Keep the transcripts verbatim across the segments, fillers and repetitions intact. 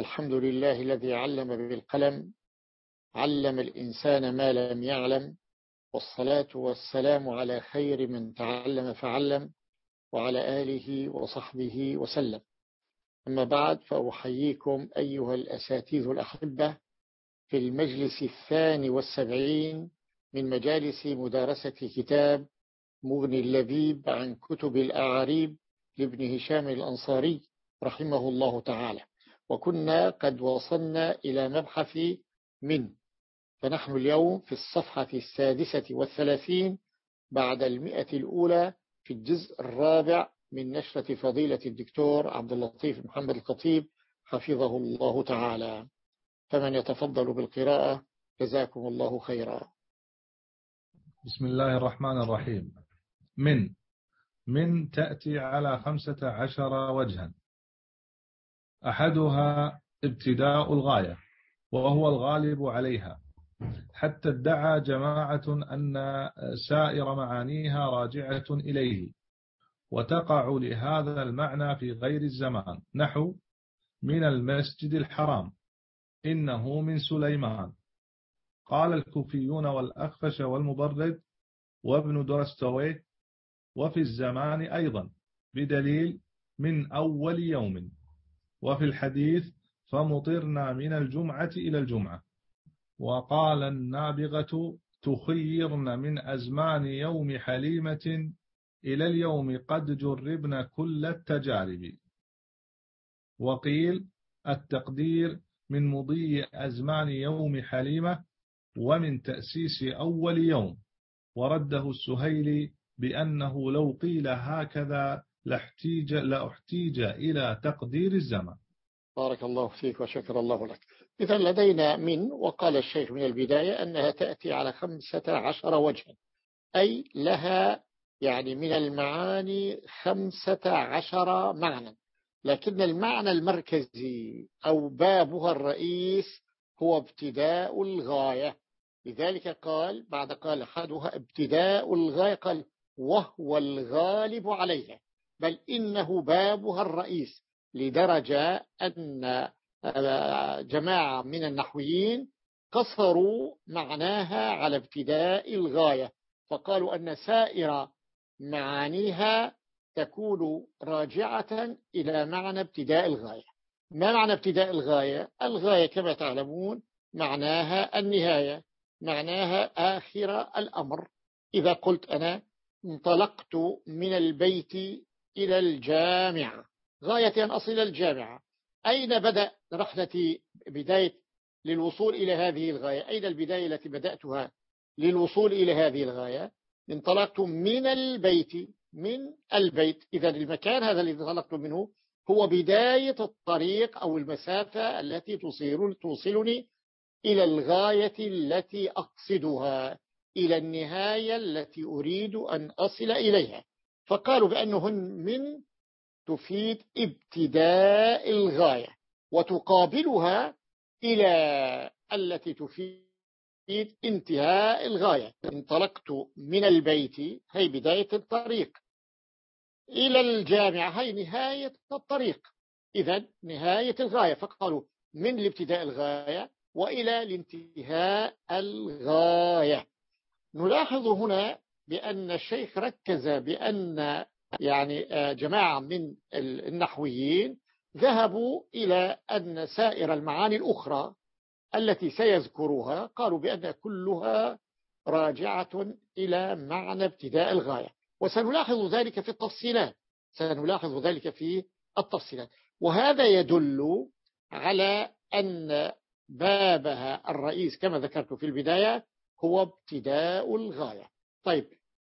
الحمد لله الذي علم بالقلم، علم الإنسان ما لم يعلم، والصلاة والسلام على خير من تعلم فعلم، وعلى آله وصحبه وسلم. أما بعد، فأحييكم أيها الأساتذة الأحبة في المجلس الثاني والسبعين من مجالس مدارسة كتاب مغني اللبيب عن كتب الأعاريب لابن هشام الأنصاري رحمه الله تعالى. وكنا قد وصلنا إلى مبحث من، فنحن اليوم في الصفحة السادسة والثلاثين بعد المئة الأولى في الجزء الرابع من نشرة فضيلة الدكتور عبد اللطيف محمد الخطيب حفظه الله تعالى. فمن يتفضل بالقراءة جزاكم الله خيرا. بسم الله الرحمن الرحيم. من من تأتي على خمسة عشر وجها. أحدها ابتداء الغاية وهو الغالب عليها، حتى ادعى جماعة أن سائر معانيها راجعة إليه، وتقع لهذا المعنى في غير الزمان، نحو من المسجد الحرام إنه من سليمان. قال الكوفيون والأخفش والمبرد وابن درستويه وفي الزمان أيضا بدليل من أول يوم. وفي الحديث فمطرنا من الجمعة إلى الجمعة. وقال النابغة تخيرن من أزمان يوم حليمة إلى اليوم قد جربن كل التجارب. وقيل التقدير من مضي أزمان يوم حليمة ومن تأسيس أول يوم. ورده السهيلي بأنه لو قيل هكذا لاحتيج, لاحتيج إلى تقدير الزمن. بارك الله فيك وشكر الله لك. إذا لدينا من، وقال الشيخ من البداية أنها تأتي على خمسة عشر وجها، أي لها يعني من المعاني خمسة عشر معنى، لكن المعنى المركزي أو بابها الرئيس هو ابتداء الغاية. لذلك قال بعد قال أحدها ابتداء الغاية قال وهو الغالب عليها، بل إنه بابها الرئيس، لدرجة أن جماعة من النحويين قصروا معناها على ابتداء الغاية، فقالوا أن سائر معانيها تكون راجعة إلى معنى ابتداء الغاية. ما معنى ابتداء الغاية؟ الغاية كما تعلمون معناها النهاية، معناها آخر الأمر. إذا قلت أنا انطلقت من البيت إلى الجامعة، غاية أن أصل الجامعة، أين بدأ رحلتي؟ بداية للوصول إلى هذه الغاية، أين البداية التي بدأتها للوصول إلى هذه الغاية؟ انطلقت من البيت، من البيت. إذا المكان هذا الذي انطلقت منه هو بداية الطريق أو المسافة التي تصير توصلني إلى الغاية التي أقصدها، إلى النهاية التي أريد أن أصل إليها. فقالوا بأنهن من تفيد ابتداء الغاية، وتقابلها إلى التي تفيد انتهاء الغاية. انطلقت من البيت هي بداية الطريق، إلى الجامعة هي نهاية الطريق، إذن نهاية الغاية. فقالوا من الابتداء الغاية وإلى الانتهاء الغاية. نلاحظ هنا بأن الشيخ ركز بأن يعني جماعة من النحويين ذهبوا إلى أن سائر المعاني الأخرى التي سيذكروها قالوا بأن كلها راجعة إلى معنى ابتداء الغاية، وسنلاحظ ذلك في التفصيلات سنلاحظ ذلك في التفصيلات وهذا يدل على أن بابها الرئيس كما ذكرت في البداية هو ابتداء الغاية. طيب،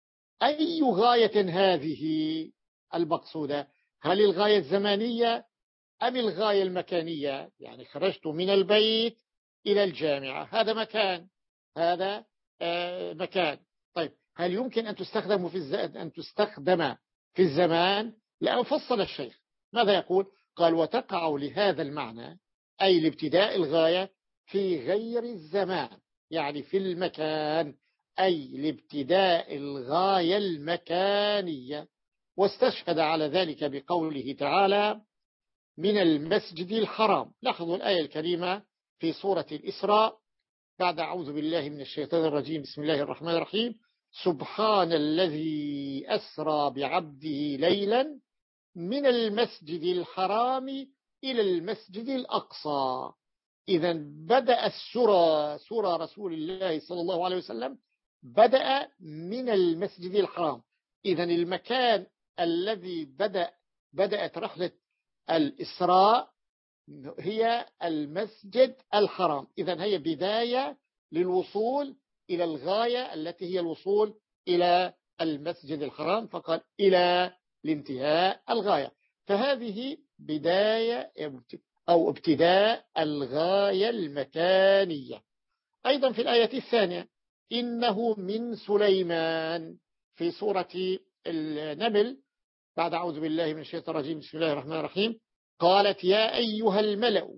أي غاية هذه المقصودة؟ هل الغاية الزمانية أم الغاية المكانية؟ يعني خرجت من البيت إلى الجامعة، هذا مكان، هذا آه مكان. طيب، هل يمكن أن تستخدم في الز... أن تستخدم في الزمان؟ لا، فصل الشيخ ماذا يقول؟ قال وتقع لهذا المعنى أي لابتداء الغاية في غير الزمان، يعني في المكان، أي لابتداء الغاية المكانية. واستشهد على ذلك بقوله تعالى من المسجد الحرام. لاحظوا الآية الكريمة في سورة الإسراء بعد أعوذ بالله من الشيطان الرجيم بسم الله الرحمن الرحيم سبحان الذي أسرى بعبده ليلا من المسجد الحرام إلى المسجد الأقصى. إذا بدأ السورة سورة رسول الله صلى الله عليه وسلم بدأ من المسجد الحرام. إذا المكان الذي بدأ بدأت رحلة الإسراء هي المسجد الحرام. إذا هي بداية للوصول إلى الغاية التي هي الوصول إلى المسجد الحرام، فقال إلى الانتهاء الغاية. فهذه بداية أو ابتداء الغاية المكانية. أيضا في الآية الثانية إنه من سليمان في سورة النمل بعد أعوذ بالله من الشيطان الرجيم بسم الله الرحمن الرحيم قالت يا أيها الملأ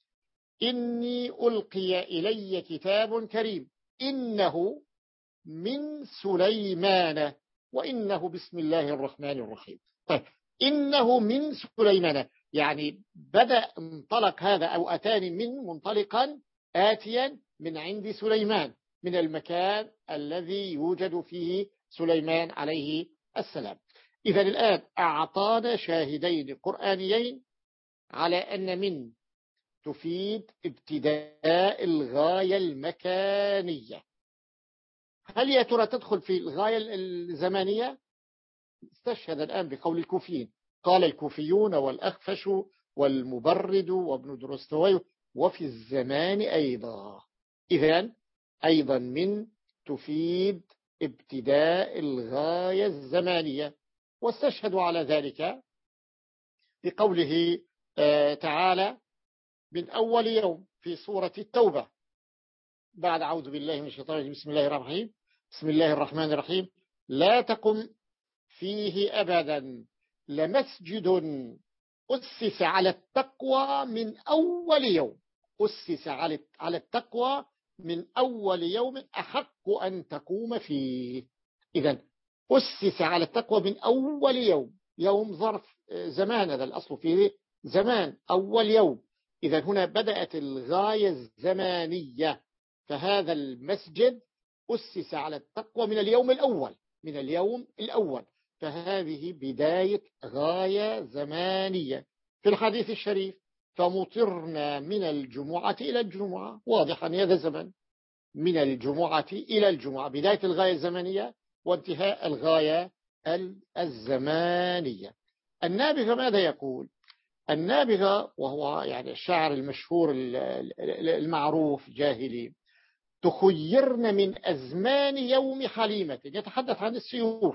إني ألقي إلي كتاب كريم إنه من سليمان وإنه بسم الله الرحمن الرحيم. طيب إنه من سليمان يعني بدأ انطلق هذا أو أتاني من منطلقا آتيا من عند سليمان من المكان الذي يوجد فيه سليمان عليه السلام. إذا الآن أعطانا شاهدين قرآنيين على أن من تفيد ابتداء الغاية المكانية. هل يا ترى تدخل في الغاية الزمانية؟ استشهد الآن بقول الكوفيين قال الكوفيون والأخفش والمبرد وابن درستوي وفي الزمان أيضا. إذن أيضا من تفيد ابتداء الغاية الزمانية. واستشهدوا على ذلك بقوله تعالى من أول يوم في سورة التوبة بعد أعوذ بالله من الشيطان الرجيم بسم الله الرحمن الرحيم بسم الله الرحمن الرحيم لا تقم فيه أبدا لمسجد أسس على التقوى من أول يوم أسس على التقوى من أول يوم أحق أن تقوم فيه. إذن أسس على التقوى من أول يوم يوم ظرف زمان هذا الأصل فيه زمان أول يوم. إذا هنا بدأت الغاية الزمانية فهذا المسجد أسس على التقوى من اليوم الأول من اليوم الأول فهذه بداية غاية زمانية. في الحديث الشريف فمطرنا من الجمعة إلى الجمعة واضح أن هذا زمن من الجمعة إلى الجمعة بداية الغاية الزمنية وانتهاء الغاية الزمانية. النابغة ماذا يقول؟ النابغة وهو يعني الشاعر المشهور المعروف جاهلي تخيرن من أزمان يوم حليمة يتحدث عن السيوف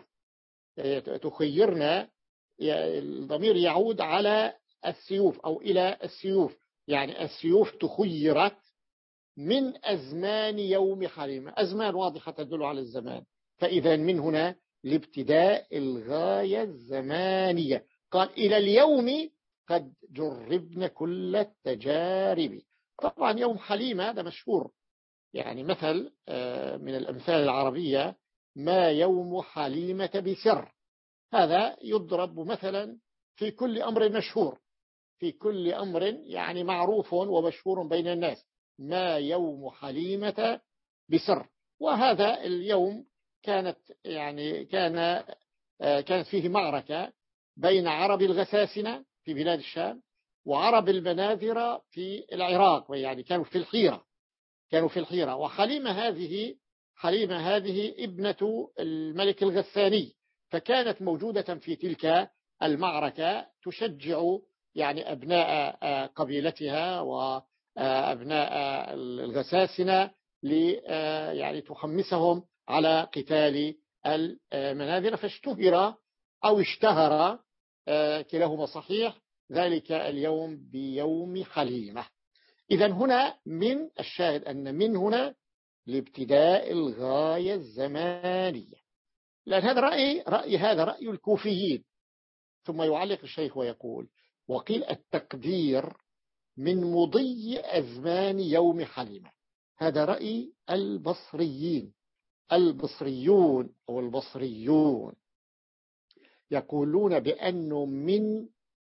تخيرن الضمير يعود على السيوف أو إلى السيوف يعني السيوف تخيرت من أزمان يوم حليمة أزمان واضحة تدل على الزمان. فإذا من هنا لابتداء الغاية الزمانية قال إلى اليوم قد جربنا كل التجارب. طبعا يوم حليمة هذا مشهور يعني مثل من الأمثال العربية ما يوم حليمة بسر هذا يضرب مثلا في كل أمر مشهور في كل أمر يعني معروف ومشهور بين الناس ما يوم حليمة بسر. وهذا اليوم كانت يعني كان كانت فيه معركة بين عرب الغساسنة في بلاد الشام وعرب المناذرة في العراق يعني كانوا في الحيرة كانوا في الحيرة وحليمة هذه حليمة هذه ابنة الملك الغساني فكانت موجودة في تلك المعركة تشجع يعني أبناء قبيلتها وأبناء الغساسنة يعني تحمسهم على قتال المناذرة فاشتهر أو اشتهر كلاهما صحيح ذلك اليوم بيوم حليمة. إذن هنا من الشاهد أن من هنا لابتداء الغاية الزمانية لأن هذا رأي رأي هذا رأي الكوفيين. ثم يعلق الشيخ ويقول وقيل التقدير من مضي أزمان يوم حليمة هذا رأي البصريين البصريون أو البصريون يقولون بأنه من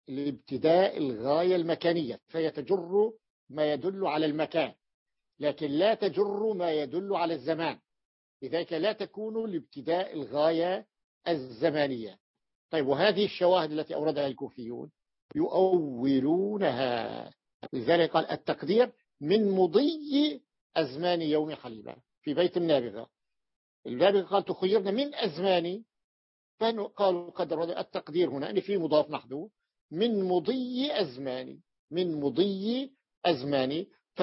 لابتداء الغاية المكانية، فهي تجر ما يدل على المكان لكن لا تجر ما يدل على الزمان، لذلك لا تكون لابتداء الغاية الزمانية. طيب وهذه الشواهد التي أوردها الكوفيون يؤولونها، لذلك قال التقدير من مضي أزمان يوم حليمة في بيت النابغة. النابغة قال تخيرنا من أزمان، قالوا قدر التقدير هنا أن في مضاف محذوف من مضي أزمان، من مضي أزمان.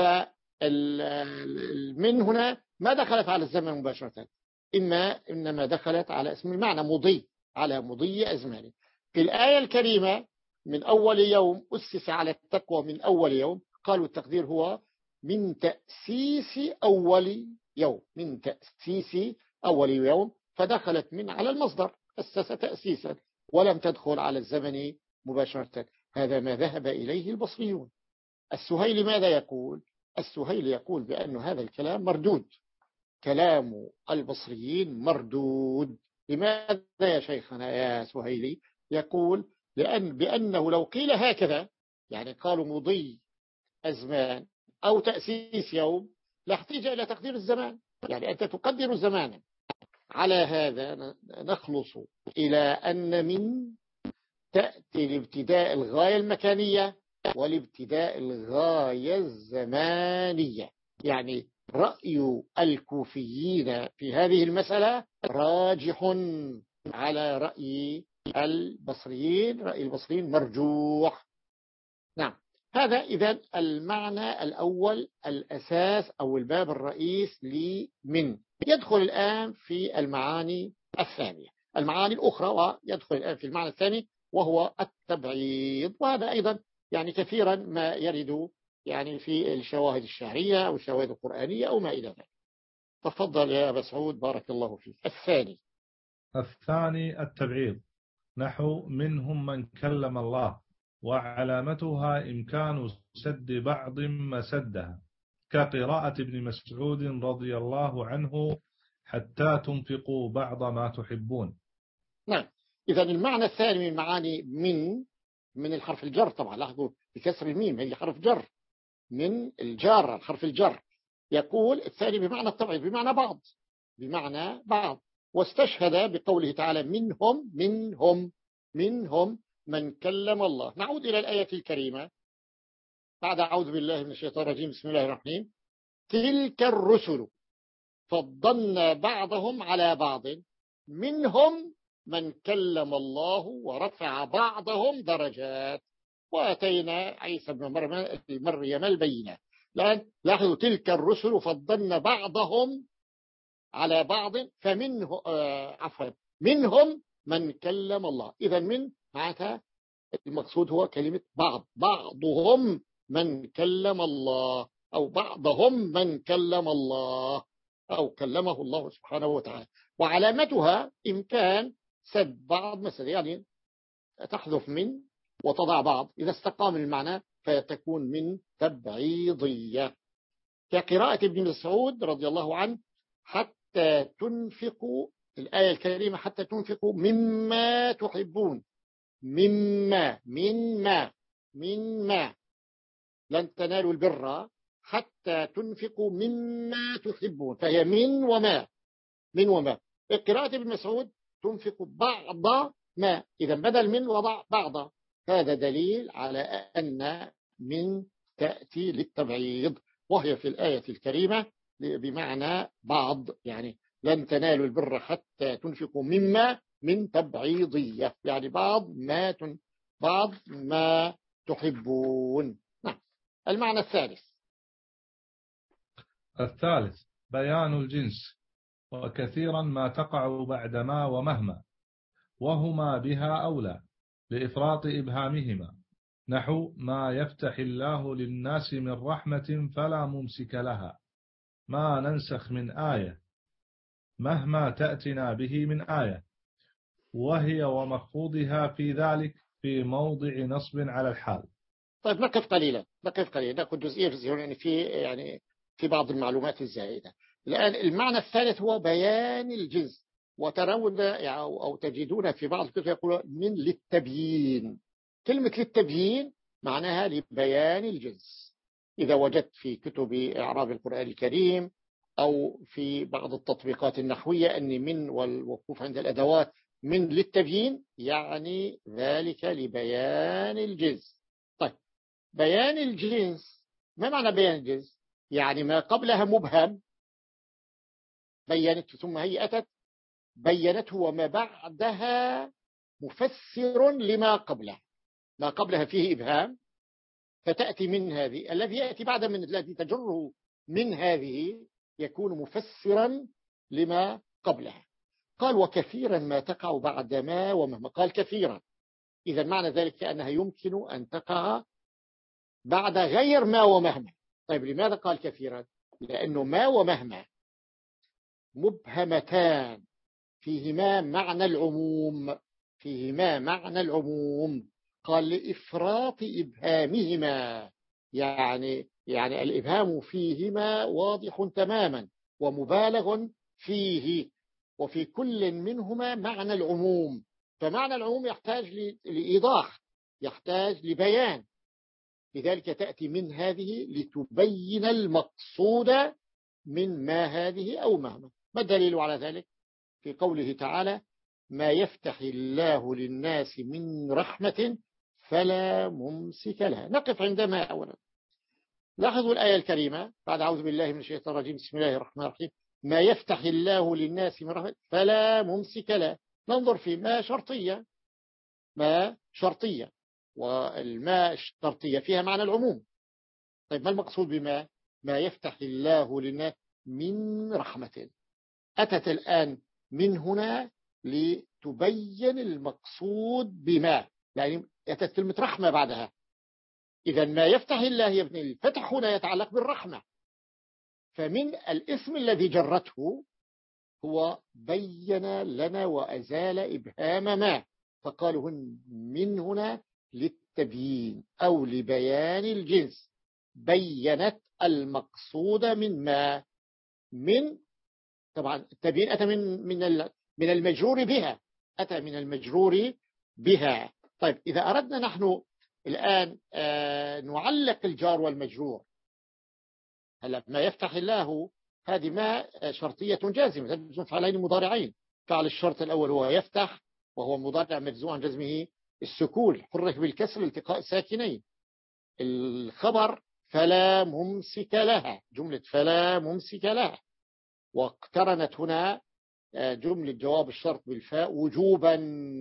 فمن هنا ما دخلت على الزمن مباشرة، إما إنما دخلت على اسم المعنى مضي، على مضي أزمان. في الآية الكريمة من أول يوم أسس على التقوى من أول يوم، قالوا التقدير هو من تأسيس أول يوم، من تأسيس أول يوم، فدخلت من على المصدر أسس تأسيسا ولم تدخل على الزمن مباشرة. هذا ما ذهب إليه البصريون. السهيلي ماذا يقول؟ السهيلي يقول بأن هذا الكلام مردود، كلام البصريين مردود. لماذا يا شيخنا يا سهيلي؟ يقول لأن بأنه لو قيل هكذا، يعني قالوا مضي أزمان أو تأسيس يوم، لاحتاج إلى تقدير الزمان، يعني أنت تقدر الزمان. على هذا نخلص إلى أن من تأتي لابتداء الغاية المكانية والابتداء الغاية الزمانية. يعني رأي الكوفيين في هذه المسألة راجح على رأي البصريين، رأي البصريين مرجوح. نعم، هذا إذن المعنى الأول، الأساس أو الباب الرئيس لمن. يدخل الآن في المعاني الثانية، المعاني الأخرى، ويدخل الآن في المعنى الثاني وهو التبعيض. وهذا أيضا يعني كثيرا ما يرد يعني في الشواهد الشرعية أو الشواهد القرآنية أو ما إلى ذلك. تفضل يا أبا سعود بارك الله فيك. الثاني الثاني التبعيض، نحو منهم من كلم الله، وعلامتها إمكان سد بعض مسدها، كقراءة ابن مسعود رضي الله عنه حتى تنفقوا بعض ما تحبون. نعم، إذا المعنى الثاني من معاني من من الحرف الجر، طبعا لاحظوا بكسر الميم هي حرف جر، من الجار حرف الجر. يقول الثاني بمعنى التبعيض، بمعنى بعض، بمعنى بعض. واستشهد بقوله تعالى منهم منهم منهم من كلم الله. نعود إلى الآية الكريمة بعد أعوذ بالله من الشيطان الرجيم بسم الله الرحمن الرحيم. تلك الرسل فضلنا بعضهم على بعض منهم من كلم الله ورفع بعضهم درجات وآتينا عيسى بن مريم البينات. الآن لاحظوا تلك الرسل فضلنا بعضهم على بعض، فمنه آه عفوا منهم من كلم الله. إذا من معناتها المقصود هو كلمة بعض، بعضهم من كلم الله أو بعضهم من كلم الله أو كلمه الله سبحانه وتعالى. وعلامتها إمكان سد بعض مثلا، يعني تحذف من وتضع بعض إذا استقام المعنى فتكون من تبعيضية. كقراءة ابن مسعود رضي الله عنه حتى تنفقوا، الآية الكريمة حتى تنفقوا مما تحبون، مما مما مما لن تنالوا البر حتى تنفقوا مما تحبون، فهي من وما، من وما. قراءة ابن مسعود تنفق بعض ما، إذا بدل من وضع بعض. هذا دليل على أن من تأتي للتبعيض، وهي في الآية الكريمة بمعنى بعض، يعني لن تنالوا البر حتى تنفقوا مما من تبعيضية، يعني بعض ما تن... بعض ما تحبون. نعم. المعنى الثالث الثالث بيان الجنس، وكثيرا ما تقع بعد ما ومهما، وهما بها أولى لإفراط إبهامهما، نحو ما يفتح الله للناس من رحمة فلا ممسك لها، ما ننسخ من آية، مهما تأتنا به من آية، وهي ومخفوضها في ذلك في موضع نصب على الحال. طيب نقف قليلا، نقف قليلا نأخذ جزئية جزئية يعني في يعني في بعض المعلومات الزائدة. الآن المعنى الثالث هو بيان الجنس، وترون يعني أو تجدون في بعض الكتب يقولون من للتبيين، كلمة للتبيين معناها لبيان الجنس. إذا وجدت في كتب إعراب القرآن الكريم أو في بعض التطبيقات النحوية أن من والوقوف عند الأدوات من للتبيين، يعني ذلك لبيان الجنس. طيب، بيان الجنس، ما معنى بيان الجنس؟ يعني ما قبلها مبهم بينت، ثم هي أتت بينته، وما بعدها مفسر لما قبلها. ما قبلها فيه إبهام فتأتي من هذه، الذي يأتي بعد من الذي تجره من هذه يكون مفسرا لما قبلها. قال وكثيرا ما تقع بعد ما ومهما. قال كثيرا، إذا معنى ذلك أنها يمكن أن تقع بعد غير ما ومهما. طيب لماذا قال كثيرا؟ لأنه ما ومهما مبهمتان فيهما معنى العموم، فيهما معنى العموم. قال لإفراط إبهامهما، يعني يعني الإبهام فيهما واضح تماما ومبالغ فيه، وفي كل منهما معنى العموم. فمعنى العموم يحتاج لإيضاح، يحتاج لبيان. لذلك تأتي من هذه لتبين المقصود من ما هذه أو مهما. ما الدليل على ذلك؟ في قوله تعالى ما يفتح الله للناس من رحمة فلا ممسك لها. نقف عندما أولا. لاحظوا الآية الكريمة بعد أعوذ بالله من الشيطان الرجيم بسم الله الرحمن الرحيم. ما يفتح الله للناس من رحمة فلا ممسك لها. ننظر في ما شرطية، ما شرطية، والما الشرطية فيها معنى العموم. طيب ما المقصود بما ما يفتح الله للناس من رحمة؟ أتت الآن من هنا لتبين المقصود بما، يعني أتت كلمة رحمة بعدها. إذا ما يفتح الله يا ابن الفتح هنا يتعلق بالرحمة، فمن الاسم الذي جرته هو بين لنا وأزال إبهام ما، فقالوا من هنا للتبيين أو لبيان الجنس. بينت المقصود من ما، من طبعا التبيين أتى من من من المجرور بها، أتى من المجرور بها. طيب إذا أردنا نحن الآن آه نعلق الجار والمجرور، هلا ما يفتح الله هذه ما شرطية جازمة تجزم فعلين مضارعين. فعل الشرط الأول هو يفتح وهو مضارع مجزوم عن جزمه السكون، حرك بالكسر التقاء ساكنين. الخبر فلا ممسك لها، جملة فلا ممسك لها، واقترنت هنا جملة جواب الشرط بالفاء وجوبا.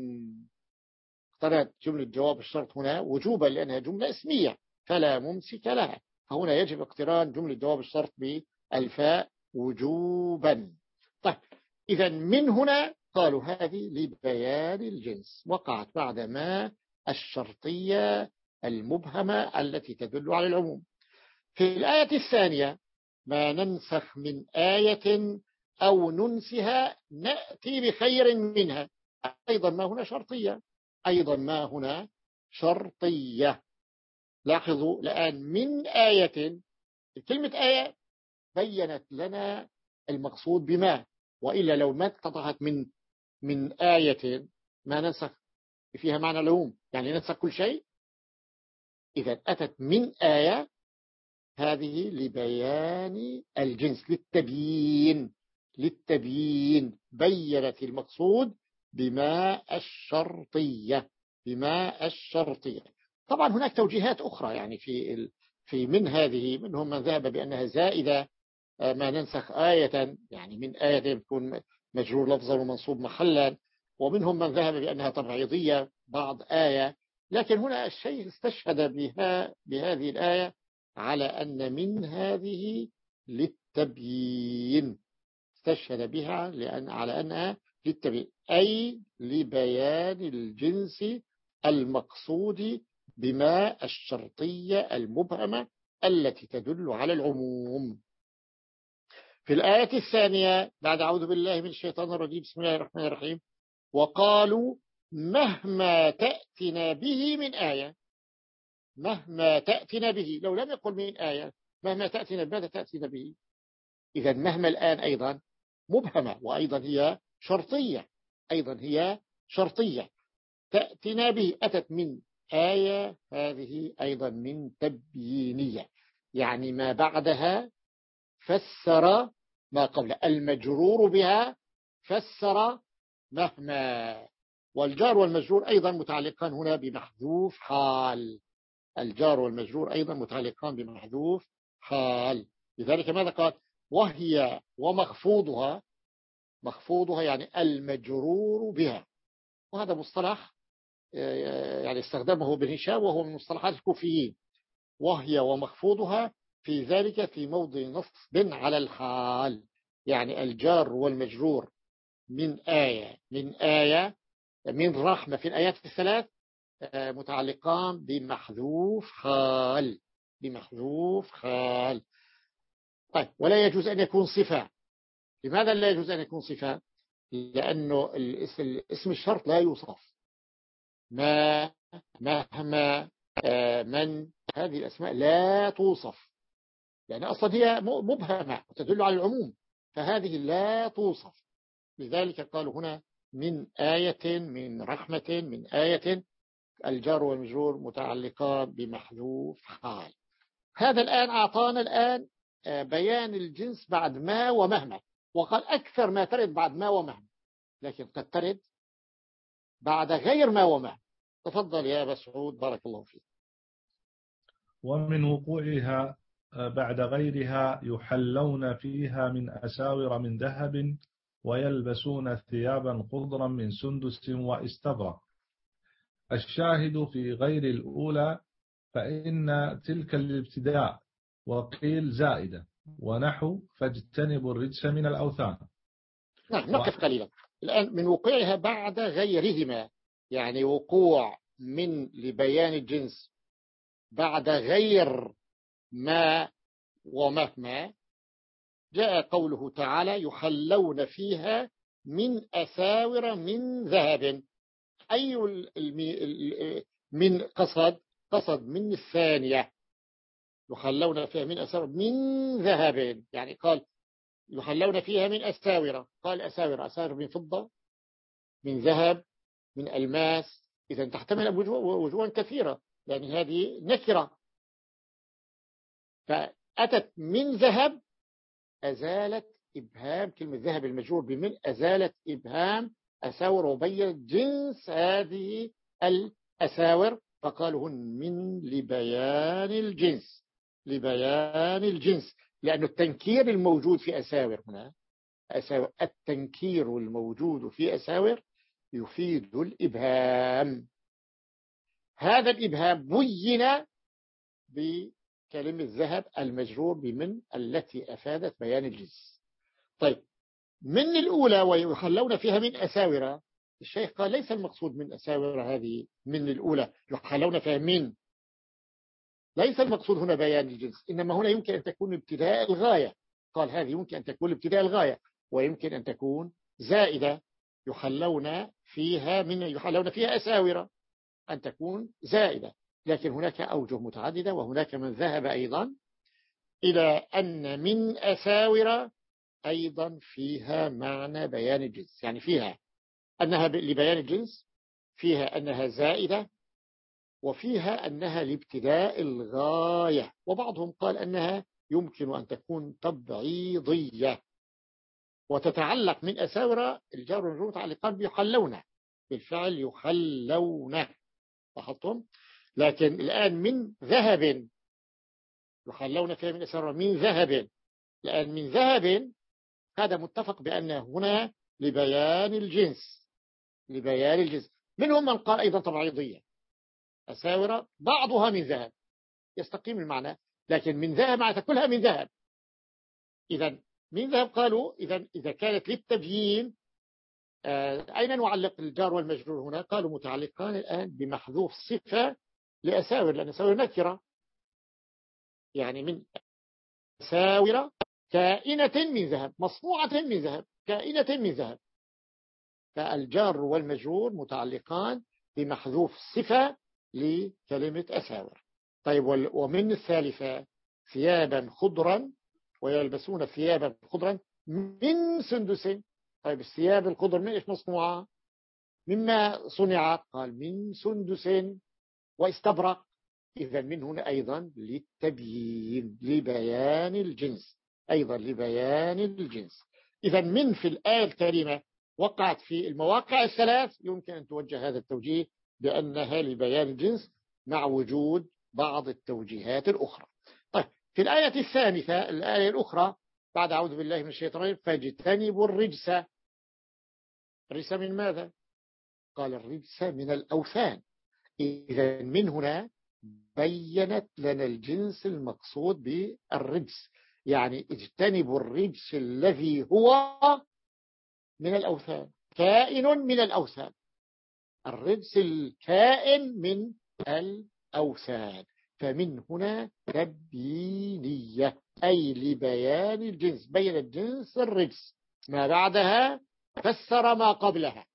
اقترنت جملة جواب الشرط هنا وجوبا لأنها جملة اسمية فلا ممسك لها، فهنا يجب اقتران جملة جواب الشرط بالفاء وجوبا. طيب إذا من هنا قالوا هذه لبيان الجنس، وقعت بعد ما الشرطية المبهمة التي تدل على العموم. في الآية الثانية ما ننسخ من آية أو ننسها نأتي بخير منها، أيضا ما هنا شرطية، أيضا ما هنا شرطية. لاحظوا الآن من آية، كلمة آية بينت لنا المقصود بما، وإلا لو ما قطعت من من آية ما ننسخ فيها معنى العموم، يعني ننسخ كل شيء. إذا أتت من آية هذه لبيان الجنس، للتبيين، للتبيين بينت المقصود بما الشرطية، بما الشرطية. طبعا هناك توجيهات أخرى يعني في في من هذه، منهم من ذهب بأنها زائدة، ما ننسخ آية يعني من آية تكون مجرور لفظا ومنصوب محلا، ومنهم من ذهب بأنها تبعيضية بعض آية. لكن هنا الشيخ استشهد بها بهذه الآية على أن من هذه للتبيين، استشهد بها لأن على أنها للتبيين أي لبيان الجنس المقصود بما الشرطية المبهمة التي تدل على العموم. في الآية الثانية بعد أعوذ بالله من الشيطان الرجيم بسم الله الرحمن الرحيم وقالوا مهما تأتنا به من آية. مهما تأتنا به، لو لم يقل من آية مهما تأتنا بماذا تأتنا به؟ إذا مهما الآن أيضا مبهمة وأيضا هي شرطية، أيضا هي شرطية. تأتنا به أتت من آية هذه أيضا من تبيينية، يعني ما بعدها فسر ما قبل، المجرور بها فسر مهما. والجار والمجرور أيضا متعلقان هنا بمحذوف حال، الجار والمجرور أيضا متعلقان بمحذوف حال. لذلك ماذا قال؟ وهي ومخفوضها، مخفوضها يعني المجرور بها، وهذا مصطلح يعني استخدمه ابن هشام وهو من مصطلحات الكوفيين. وهي ومخفوضها في ذلك في موضع نصب على الحال، يعني الجار والمجرور من آية من آية من رحمة في الآيات الثلاث متعلقان بمحذوف حال، بمحذوف حال. طيب، ولا يجوز أن يكون صفة. لماذا لا يجوز أن يكون صفة؟ لأنه اسم الشرط لا يوصف، ما مهما من، هذه الأسماء لا توصف، لأن أصلا هي مبهمة وتدل على العموم، فهذه لا توصف. لذلك قالوا هنا من آية، من رحمة، من آية، الجار والمجرور متعلقان بمحذوف حال. هذا الآن أعطانا الآن بيان الجنس بعد ما ومهما، وقال أكثر ما ترد بعد ما ومهما، لكن قد ترد بعد غير ما ومهما. تفضل يا أبا سعود بارك الله فيك. ومن وقوعها بعد غيرها يحلون فيها من أساور من ذهب ويلبسون ثيابا خضرا من سندس واستبرق. الشاهد في غير الأولى فإن تلك الابتداء وقيل زائدة، ونحو فاجتنبوا الرجس من الأوثان. نعم، نقف قليلا الآن. من وقوعها بعد غيرهما، يعني وقوع من لبيان الجنس بعد غير ما ومهما. جاء قوله تعالى يحلون فيها من أساور من ذهب. أي من قصد قصد من الثانية، يحلون فيها من أساور من ذهب، يعني قال يحلون فيها من أساور، قال أساور أساور من فضة، من ذهب، من ألماس، إذا تحتمل وجوها كثيرة، لأن هذه نكرة. فأتت من ذهب أزالت إبهام، كلمة ذهب المجرور بمن أزالت إبهام أساور وبين جنس هذه الأساور، فقالوا هن من لبيان الجنس، لبيان الجنس، لأن التنكير الموجود في أساور هنا، أساور التنكير الموجود في أساور يفيد الإبهام. هذا الإبهام بين بكلمة ذهب المجرور بمن التي أفادت بيان الجنس. طيب، من الأولى ويحلون فيها من أساور، الشيخ قال ليس المقصود من أساور هذه من الأولى يحلون فيها من، ليس المقصود هنا بيان الجنس، إنما هنا يمكن أن تكون ابتداء الغاية. قال هذه يمكن أن تكون ابتداء الغاية، ويمكن أن تكون زائدة، يحلون فيها من يحلون فيها أساور أن تكون زائدة. لكن هناك أوجه متعددة، وهناك من ذهب أيضا إلى أن من أساور أيضا فيها معنى بيان الجنس، يعني فيها أنها لبيان الجنس، فيها أنها زائدة، وفيها أنها لابتداء الغاية. وبعضهم قال أنها يمكن أن تكون تبعيضية، وتتعلق من أساور الجار والمجرور متعلقان بيحلون، بالفعل يحلون، لاحظتم. لكن الآن من ذهب يحلون فيها من أساور من ذهب، الآن من ذهب هذا متفق بأن هنا لبيان الجنس، لبيان الجنس. منهم من قال أيضا تبعيضية، أساور بعضها من ذهب، يستقيم المعنى، لكن من ذهب معناتها كلها من ذهب. إذا من ذهب قالوا إذا إذا كانت للتبيين آه أين نعلق الجار والمجرور هنا؟ قالوا متعلقان الآن بمحذوف صفة لأساور، لأن أساور نكرة، يعني من أساور كائنة من ذهب، مصنوعة من ذهب، كائنة من ذهب، فالجار والمجرور متعلقان بمحذوف صفة لكلمة أساور. طيب، ومن الثالثة ثيابا خضرا ويلبسون ثيابا خضرا من سندس. طيب، الثياب الخضر من إيش مصنوعة؟ مما صنعت؟ قال من سندس واستبرق. إذا من هنا أيضا للتبيين لبيان الجنس، أيضا لبيان الجنس. إذا من في الآية الكريمة وقعت في المواقع الثلاث يمكن أن توجه هذا التوجيه بأنها لبيان الجنس مع وجود بعض التوجيهات الأخرى. طيب في الآية الثالثة الآية الأخرى بعد أعوذ بالله من الشيطان الرجيم فاجتنبوا الرجس. الرجس من ماذا؟ قال الرجس من الأوثان. إذا من هنا بينت لنا الجنس المقصود بالرجس، يعني اجتنبوا الرجس الذي هو من الأوثان، كائن من الأوثان، الرجس الكائن من الأوثان. فمن هنا تبيينية أي لبيان الجنس، بين الجنس الرجس، ما بعدها فسر ما قبلها،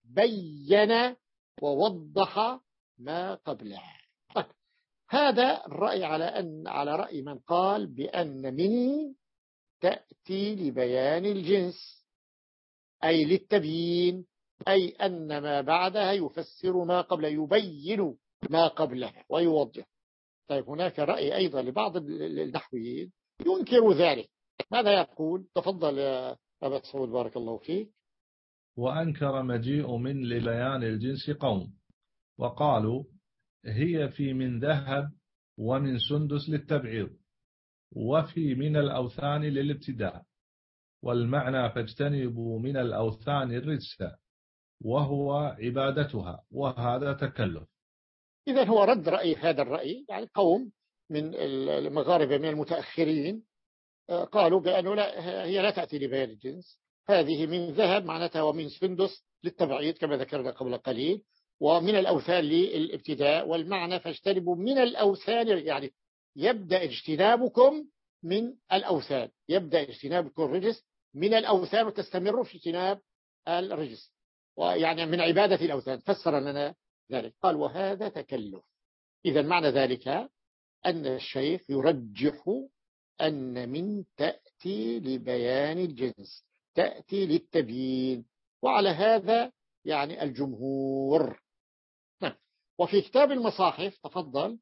بين ووضح ما قبلها. طيب هذا الرأي على أن على رأي من قال بأن من تأتي لبيان الجنس أي للتبيين، أي أن ما بعدها يفسر ما قبله، يبين ما قبلها ويوضح. طيب هناك رأي أيضا لبعض النحويين ينكر ذلك. ماذا يقول؟ تفضل يا أبا سعود بارك الله فيك. وأنكر مجيء من لبيان الجنس قوم وقالوا هي في من ذهب ومن سندس للتبعيض وفي من الأوثان للابتداء، والمعنى فاجتنبوا من الأوثان الرجس وهو عبادتها، وهذا تكلف. إذا هو رد رأي هذا الرأي، يعني قوم من المغاربة من المتأخرين قالوا بأنه لا، هي لا تأتي لبيان الجنس، هذه من ذهب معناتها ومن سندس للتبعيض كما ذكرنا قبل قليل، ومن الأوثان للابتداء، والمعنى فاجتنبوا من الأوثان، يعني يبدأ اجتنابكم من الأوثان، يبدأ اجتنابكم الرجس من الأوثان وتستمروا في اجتناب الرجس، ويعني من عبادة الأوثان. فسر لنا ذلك قال وهذا تكلف. إذا معنى ذلك أن الشيخ يرجح أن من تأتي لبيان الجنس، تأتي للتبيين، وعلى هذا يعني الجمهور. وفي كتاب المصاحف تفضل.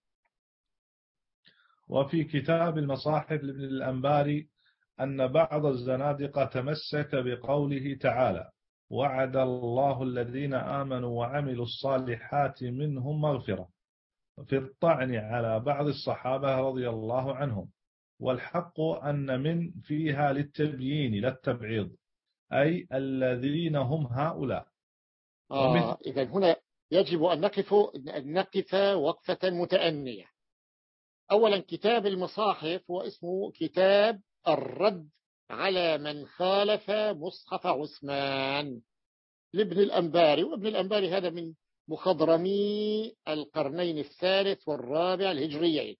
وفي كتاب المصاحف لابن الأنباري أن بعض الزنادقة تمسك بقوله تعالى وعد الله الذين آمنوا وعملوا الصالحات منهم مغفرة، في الطعن على بعض الصحابة رضي الله عنهم. والحق أن من فيها للتبيين لا التبعيض، أي الذين هم هؤلاء. آه إذن هنا يجب أن نقف, أن نقف وقفة متأنية. أولا كتاب المصاحف واسمه كتاب الرد على من خالف مصحف عثمان لابن الأنباري، وابن الأنباري هذا من مخضرمي القرنين الثالث والرابع الهجريين.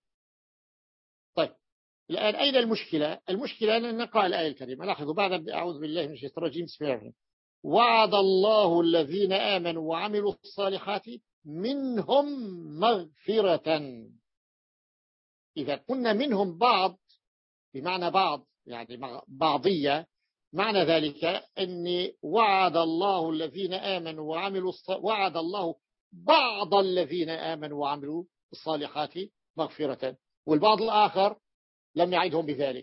طيب الآن أين المشكلة؟ المشكلة أن نقرأ الآية الكريمة. لاحظوا بعد أعوذ بالله من الشيطان الرجيم بسم الله الرحمن الرحيم وعد الله الذين آمنوا وعملوا الصالحات منهم مغفرة. إذا قلنا منهم بعض بمعنى بعض يعني بعضية، معنى ذلك أن وعد الله الذين آمنوا وعملوا وعد الله بعض الذين آمنوا وعملوا الصالحات مغفرة، والبعض الآخر لم يعدهم بذلك،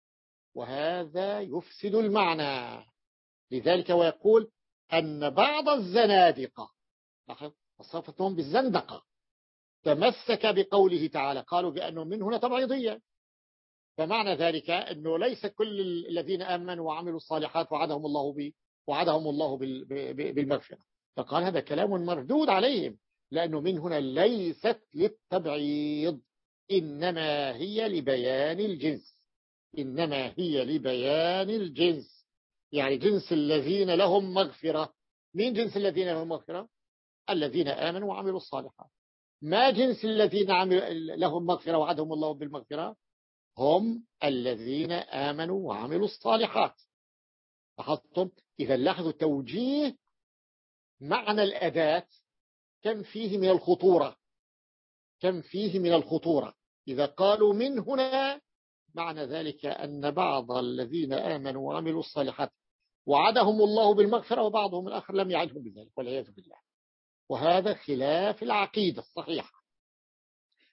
وهذا يفسد المعنى. لذلك ويقول أن بعض الزنادقة وصفتهم بالزندقة تمسك بقوله تعالى، قالوا بأنه من هنا تبعيضية، فمعنى ذلك أنه ليس كل الذين آمنوا وعملوا الصالحات وعدهم الله ب وعدهم الله بالمغفرة. فقال هذا كلام مردود عليهم، لأنه من هنا ليست للتبعيض، إنما هي لبيان الجنس، إنما هي لبيان الجنس، يعني جنس الذين لهم مغفرة. مين جنس الذين لهم مغفرة؟ الذين آمنوا وعملوا الصالحات. ما جنس الذين لهم مغفرة وعدهم الله بالمغفرة؟ هم الذين آمنوا وعملوا الصالحات. لاحظتم؟ إذا لاحظوا توجيه معنى الأداة كم فيه من الخطورة، كم فيه من الخطورة. إذا قالوا من هنا معنى ذلك أن بعض الذين آمنوا وعملوا الصالحات وعدهم الله بالمغفرة وبعضهم الآخر لم يعدهم بذلك والعياذ بالله، وهذا خلاف العقيدة الصحيحة.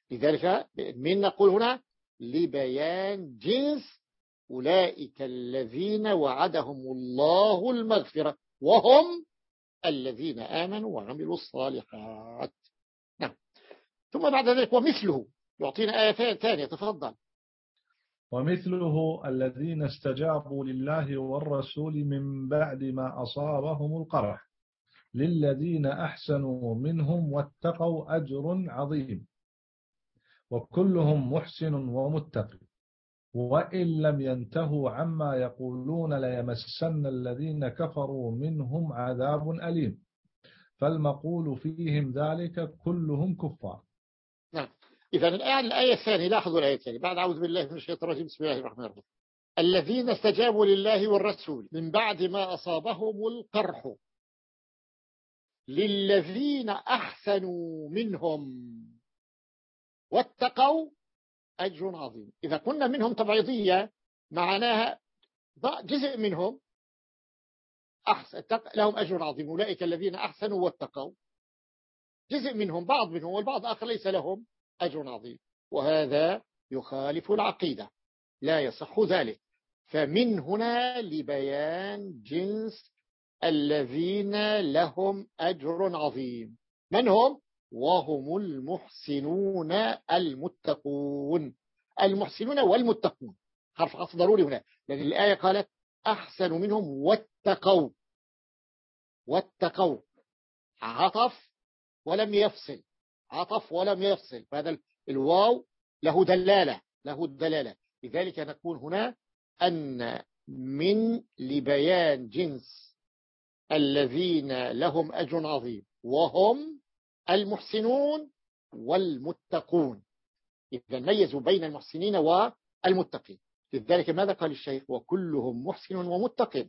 لذلك من نقول هنا لبيان جنس أولئك الذين وعدهم الله المغفرة وهم الذين آمنوا وعملوا الصالحات. نعم. ثم بعد ذلك ومثله يعطينا آيتين ثانية. تفضل. ومثله الذين استجابوا لله والرسول من بعد ما أصابهم القرح للذين أحسنوا منهم واتقوا أجر عظيم وكلهم محسن ومتقي وإن لم ينتهوا عما يقولون ليمسن الذين كفروا منهم عذاب أليم فالمقول فيهم ذلك كلهم كفار. نعم. إذا الآن الآية الثانية، لاحظوا الآية الثانية بعد أعوذ بالله من الشيطان الرجيم بسم الله الرحمن الرحيم. الذين استجابوا لله والرسول من بعد ما أصابهم القرح للذين أحسنوا منهم واتقوا أجر عظيم. إذا كنا منهم تبعيضية معناها جزء منهم أحسن لهم أجر عظيم، أولئك الذين أحسنوا واتقوا. جزء منهم بعض منهم والبعض آخر ليس لهم أجر عظيم، وهذا يخالف العقيدة، لا يصح ذلك. فمن هنا لبيان جنس الذين لهم أجر عظيم. من هم؟ وهم المحسنون المتقون. المحسنون والمتقون حرف عطف ضروري هنا، لأن الآية قالت أحسن منهم واتقوا. واتقوا عطف ولم يفصل، عطف ولم يفصل، فهذا الواو له دلالة، له الدلالة. لذلك نكون هنا أن من لبيان جنس الذين لهم أجر عظيم وهم المحسنون والمتقون. إذا ميزوا بين المحسنين والمتقين. لذلك ماذا قال الشيخ؟ وكلهم محسن ومتق.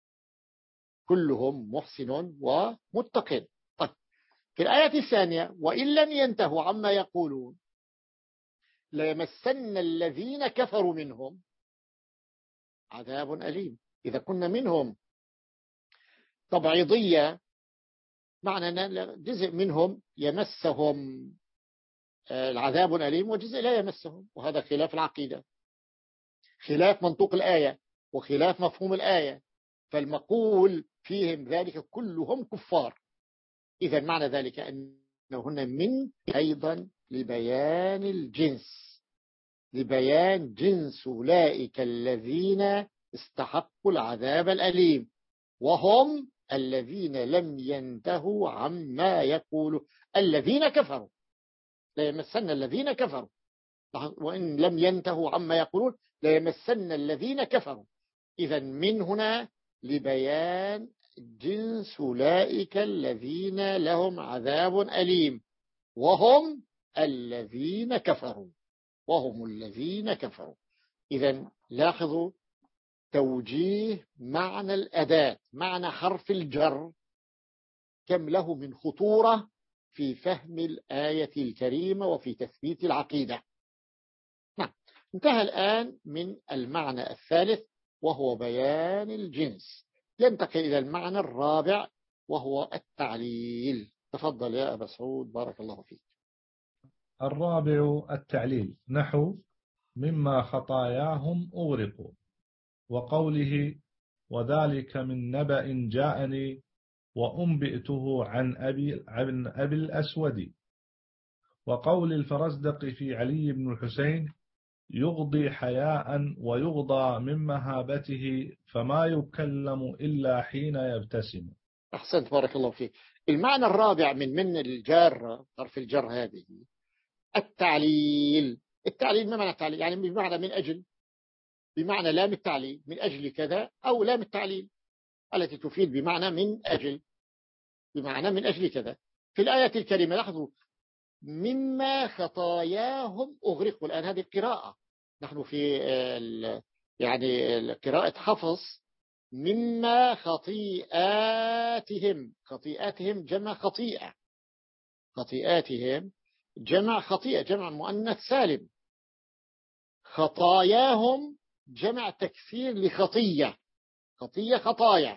كلهم محسن ومتق. طيب في الآية الثانية وإن لم ينتهوا عما يقولون ليمسن الذين كفروا منهم عذاب أليم. إذا كنا منهم تبعيضية معنى أن جزء منهم يمسهم العذاب أليم وجزء لا يمسهم، وهذا خلاف العقيدة، خلاف منطوق الآية وخلاف مفهوم الآية. فالمقول فيهم ذلك كلهم كفار. إذا معنى ذلك أنهن من أيضا لبيان الجنس، لبيان جنس أولئك الذين استحقوا العذاب الأليم وهم الذين لم ينتهوا عما يقولوا. الذين كفروا لا يمسن الذين كفروا، وإن لم ينتهوا عما يقولون لا يمسن الذين كفروا. إذا من هنا لبيان جنس أولئك الذين لهم عذاب أليم وهم الذين كفروا، وهم الذين كفروا. إذا لاحظوا توجيه معنى الأداة، معنى حرف الجر كم له من خطورة في فهم الآية الكريمة وفي تثبيت العقيدة. نعم. انتهى الآن من المعنى الثالث وهو بيان الجنس. ينتقل إلى المعنى الرابع وهو التعليل. تفضل يا أبا سعود بارك الله فيك. الرابع التعليل نحو مما خطاياهم أغرقوا، وقوله وذلك من نبأ جاءني وأنبئته عن أبي, عن أبي الأسود، وقول الفرزدق في علي بن الحسين يغضي حياء ويغضى من مهابته فما يكلم إلا حين يبتسم. أحسنت بارك الله فيك. المعنى الرابع من من الجار، حرف الجر هذه التعليل. التعليل ما معنى التعليل؟ يعني بمعنى من أجل، بمعنى لام التعليل، من أجل كذا، أو لام التعليل التي تفيد بمعنى من أجل، بمعنى من أجل كذا. في الآية الكريمة لاحظوا مما خطاياهم أغرقوا. الآن هذه القراءة، نحن في يعني قراءة حفص مما خطيئاتهم. خطيئاتهم جمع خطيئة، خطيئاتهم جمع خطيئة، جمع مؤنث سالم. خطاياهم جمع تكسير لخطية، خطية خطايا.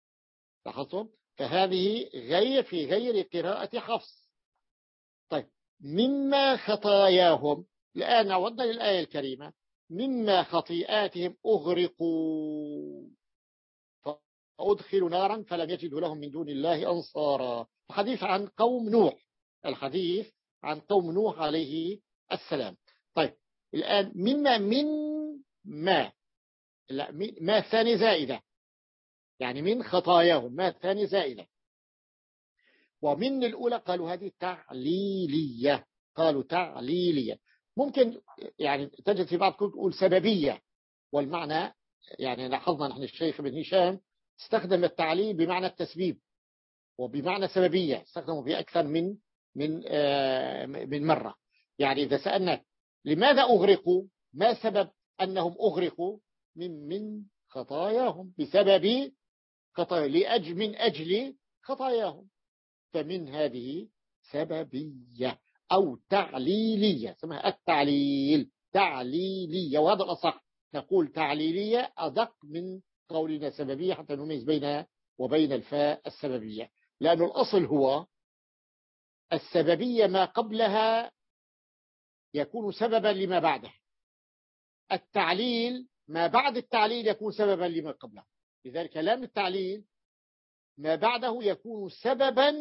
لاحظتم؟ فهذه غير في غير قراءة حفص. طيب مما خطاياهم. الآن عودنا للآية الكريمة مما خطيئاتهم أغرقوا فأدخلوا نارا فلم يجدوا لهم من دون الله أنصارا. الحديث عن قوم نوح، الحديث عن قوم نوح عليه السلام. طيب الآن مما من ما لا ما ثاني زائدة، يعني من خطاياهم ما ثاني زائدة. ومن الأولى قالوا هذه تعليلية، قالوا تعليلية. ممكن يعني تجد في بعض كتب تقول سببية، والمعنى يعني لاحظنا نحن الشيخ ابن هشام استخدم التعليل بمعنى التسبيب وبمعنى سببية، استخدموا في أكثر من من آه من مرة. يعني إذا سألنا لماذا أغرقوا، ما سبب أنهم أغرقوا؟ من من خطاياهم، بسبب خطايا، لأجل من أجل خطاياهم. فمن هذه سببية أو تعليلية، اسمها التعليل تعليلية، وهذا الأصح، نقول تعليلية أدق من قولنا سببية حتى نميز بينها وبين الفاء السببية، لأن الأصل هو السببية ما قبلها يكون سببا لما بعدها، التعليل ما بعد التعليل يكون سببا لما قبله. لذلك لام التعليل ما بعده يكون سببا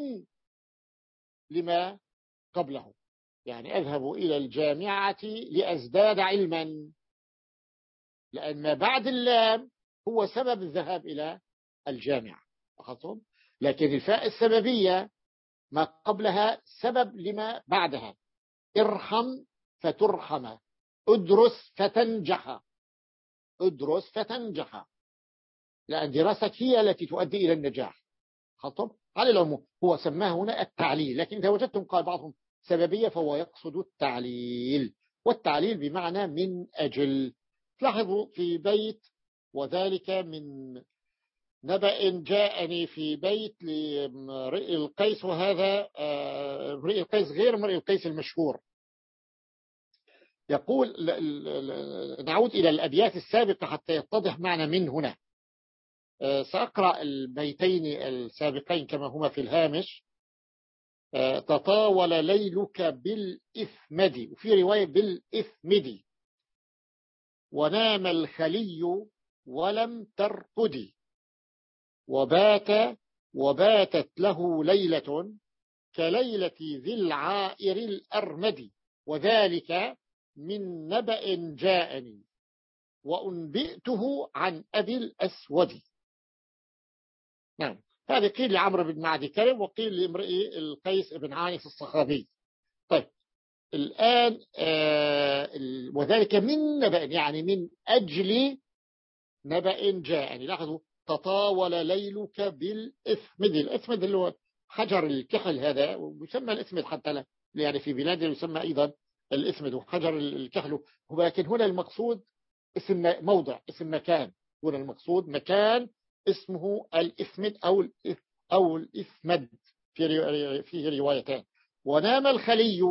لما قبله. يعني أذهب إلى الجامعة لأزداد علما، لأن ما بعد اللام هو سبب الذهاب إلى الجامعة أخذتم. لكن الفاء السببية ما قبلها سبب لما بعدها، ارحم فترحم، ادرس فتنجح، ادرس فتنجح، لأن دراستك هي التي تؤدي إلى النجاح. خطب على العموم هو سماه هنا التعليل، لكن إذا وجدتم قال بعضهم سببية فهو يقصد التعليل، والتعليل بمعنى من أجل. لاحظوا في بيت وذلك من نبأ جاءني في بيت لامرئ القيس، وهذا امرئ القيس غير امرئ القيس المشهور. يقول نعود إلى الأبيات السابقة حتى يتضح معنى من هنا. سأقرأ البيتين السابقين كما هما في الهامش. تطاول ليلك بالإثمد، وفي رواية بالإثمد، ونام الخلي ولم ترقدي، وبات وباتت له ليلة كليلة ذي العائر الأرمد، وذلك من نبأ جاءني وأنبئته عن أبي الأسود. نعم، هذا قيل لعمرو بن معدي كرم، وقيل لامرئ القيس بن عانس الصخابي. طيب الآن آه وذلك من نبأ، يعني من أجل نبأ جاءني. لاحظوا تطاول ليلك بالإثمد، الإثمد اللي هو حجر الكحل، هذا ويسمى الإثمد حتى يعني في بلاد يسمى أيضا الإثمد وحجر الكحل، ولكن هنا المقصود اسم موضع، اسم مكان. هنا المقصود مكان اسمه الإثمد أو أو الإثمد، في فيه روايتان. ونام الخلي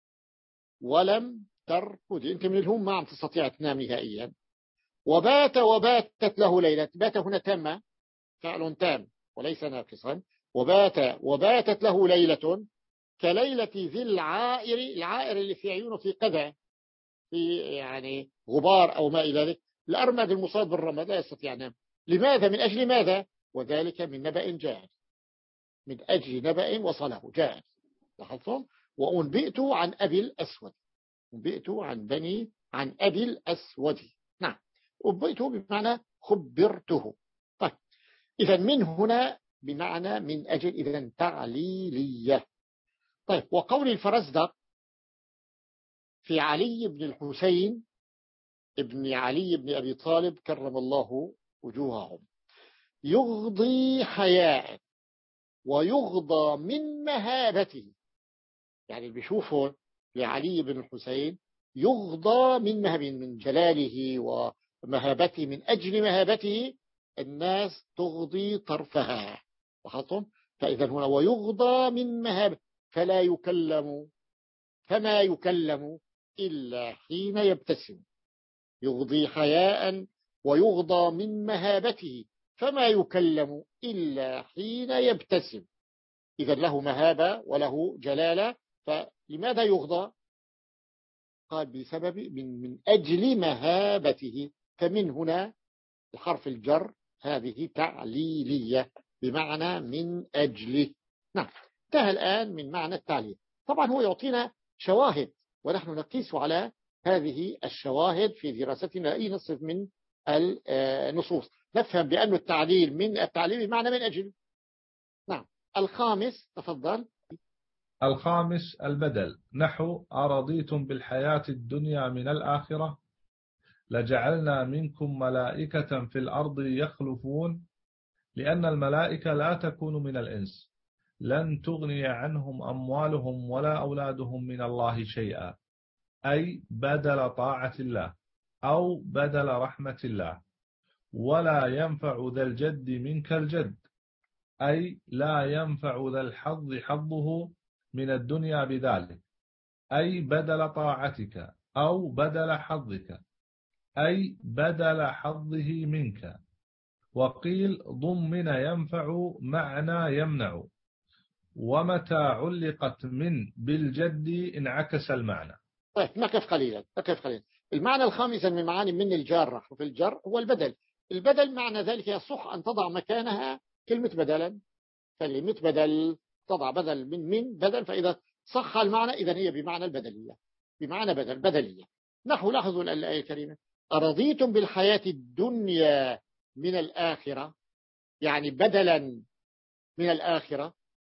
ولم ترقد، أنت من الهم ما عم تستطيع تنام نهائيا. وبات وباتت له ليلة، بات هنا تامة، فعل تام وليس ناقصا. وبات وباتت له ليلة كليلة ذي العائر، العائر اللي في عيونه في قذى، في يعني غبار أو ما إلى ذلك، الأرمد المصاب بالرمد لا يستطيع نام. لماذا؟ من أجل ماذا؟ وذلك من نبأ جاء، من أجل نبأ وصله جاء. لاحظتم؟ وأنبئت عن أبي الأسود، أنبئت عن بني عن أبي الأسود. نعم، أنبئته بمعنى خبرته. طيب إذا من هنا بمعنى من أجل، إذا تعليلية. طيب وقول الفرزدق في علي بن الحسين ابن علي بن أبي طالب كرم الله وجوههم، يغضي حياء ويغضى من مهابته، يعني بيشوفوا لعلي بن الحسين يغضى من مهابه، من جلاله ومهابته، من أجل مهابته الناس تغضي طرفها. لاحظتم؟ فإذا هنا ويغضى من مهابته، فلا يكلم، فما يكلم إلا حين يبتسم. يغضي حياء ويغضى من مهابته، فما يكلم إلا حين يبتسم. إذا له مهابة وله جلالة، فلماذا يغضى؟ قال بسبب من, من أجل مهابته. فمن هنا الحرف الجر هذه تعليلية بمعنى من أجله. نعم، انتهى الآن من معنى التعليل. طبعا هو يعطينا شواهد ونحن نقيس على هذه الشواهد في دراستنا أي نصف من النصوص. نفهم بأن التعليل من التعليل بمعنى من أجل. نعم. الخامس تفضل. الخامس البدل، نحو أرضيتم بالحياة الدنيا من الآخرة لجعلنا منكم ملائكة في الأرض يخلفون، لأن الملائكة لا تكون من الإنس، لن تغني عنهم أموالهم ولا أولادهم من الله شيئا، أي بدل طاعة الله أو بدل رحمة الله. ولا ينفع ذا الجد منك الجد، أي لا ينفع ذا الحظ حظه من الدنيا بذلك، أي بدل طاعتك أو بدل حظك، أي بدل حظه منك. وقيل ضمن ينفع معنى يمنع، ومتى علقت من بالجد انعكس المعنى. طيب نقف قليلا نقف قليلا. المعنى الخامس من معاني من الجار وفي الجر هو البدل. البدل معنى ذلك يصح أن تضع مكانها كلمة بدلا. كلمة بدل تضع بدل من من بدل، فإذا صح المعنى إذن هي بمعنى البدلية، بمعنى بدل بدلية. نحو لاحظوا الآية الكريمة أرضيتم بالحياة الدنيا من الآخرة، يعني بدلا من الآخرة.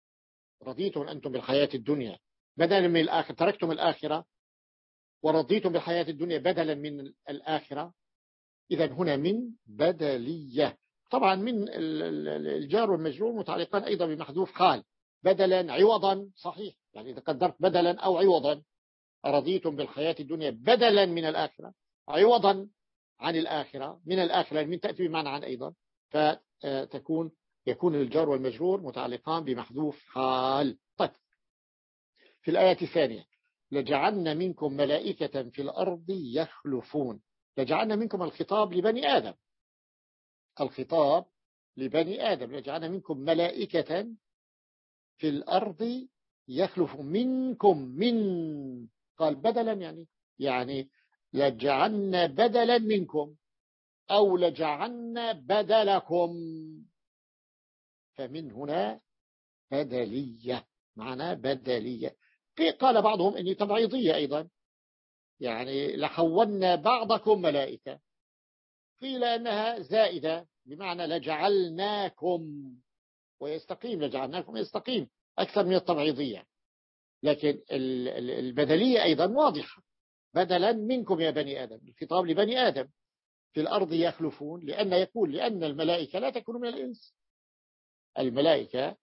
رضيتم أنتم بالحياة الدنيا بدلا من الآخرة، تركتم الآخرة ورضيتم بالحياة الدنيا بدلا من الآخرة. إذن هنا من بدلية. طبعا من الجار والمجرور متعلقان أيضا بمحذوف حال، بدلا عوضا، صحيح، يعني إذا قدرت بدلا أو عوضا. رضيتم بالحياة الدنيا بدلا من الآخرة عوضا عن الآخرة، من الآخرة من تأتي بمعنى عن أيضا، فتكون يكون الجار والمجرور متعلقان بمحذوف حال. طيب في الآية الثانية لجعلنا منكم ملائكة في الأرض يخلفون. لجعلنا منكم الخطاب لبني آدم، الخطاب لبني آدم. لجعلنا منكم ملائكة في الأرض يخلف منكم. من قال بدلا، يعني يعني لجعلنا بدلا منكم أو لجعلنا بدلكم. فمن هنا بدلية، معنى بدلية. قال بعضهم إني تبعيضية أيضا، يعني لحولنا بعضكم ملائكة. قيل أنها زائدة بمعنى لجعلناكم، ويستقيم لجعلناكم يستقيم أكثر من التبعيضية. لكن البدلية أيضا واضحة، بدلا منكم يا بني آدم، الخطاب لبني آدم في الأرض يخلفون، لأن يقول لأن الملائكة لا تكون من الإنس. الملائكة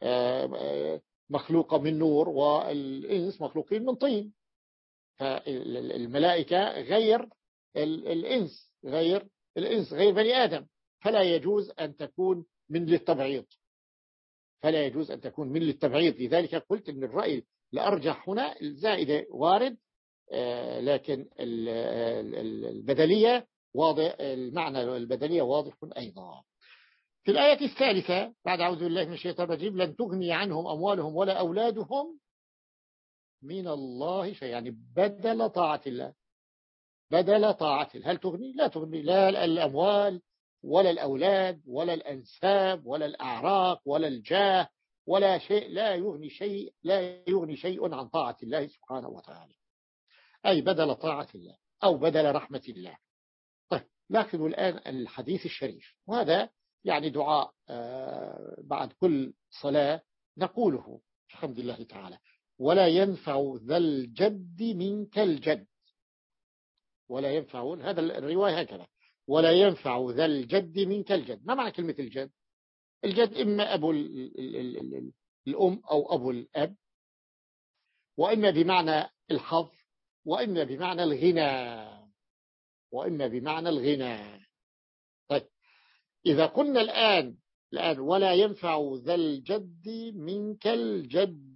مخلوقة من نور والإنس مخلوقين من طين، فالملائكة غير الإنس، غير الإنس غير بني آدم، فلا يجوز أن تكون من للتبعيض، فلا يجوز أن تكون من للتبعيض. لذلك قلت أن الرأي الأرجح هنا الزائدة وارد، لكن البدلية واضح، المعنى البدلية واضح أيضا. في الآية الثالثة بعد أعوذ بالله من الشيطان الرجيم لن تغني عنهم أموالهم ولا أولادهم من الله شيء، يعني بدل طاعة الله، بدل طاعة الله. هل تغني؟ لا تغني، لا الأموال ولا الأولاد ولا الأنساب ولا الأعراق ولا الجاه ولا شيء، لا يغني شيء، لا يغني شيء عن طاعة الله سبحانه وتعالى، أي بدل طاعة الله أو بدل رحمة الله. طيب لاحظوا الآن الحديث الشريف، وهذا يعني دعاء بعد كل صلاة نقوله الحمد لله تعالى. ولا ينفع ذا الجد منك الجد، ولا ينفع، هذا الرواية هكذا، ولا ينفع ذا الجد منك الجد. ما معنى كلمة الجد؟ الجد إما أبو الأم أو أبو الأب، وإما بمعنى الحظ، وإما بمعنى الغنى، وإما بمعنى الغنى. طيب إذا قلنا الآن الآن ولا ينفع ذا الجد منك الجد،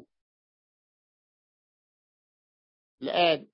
الآن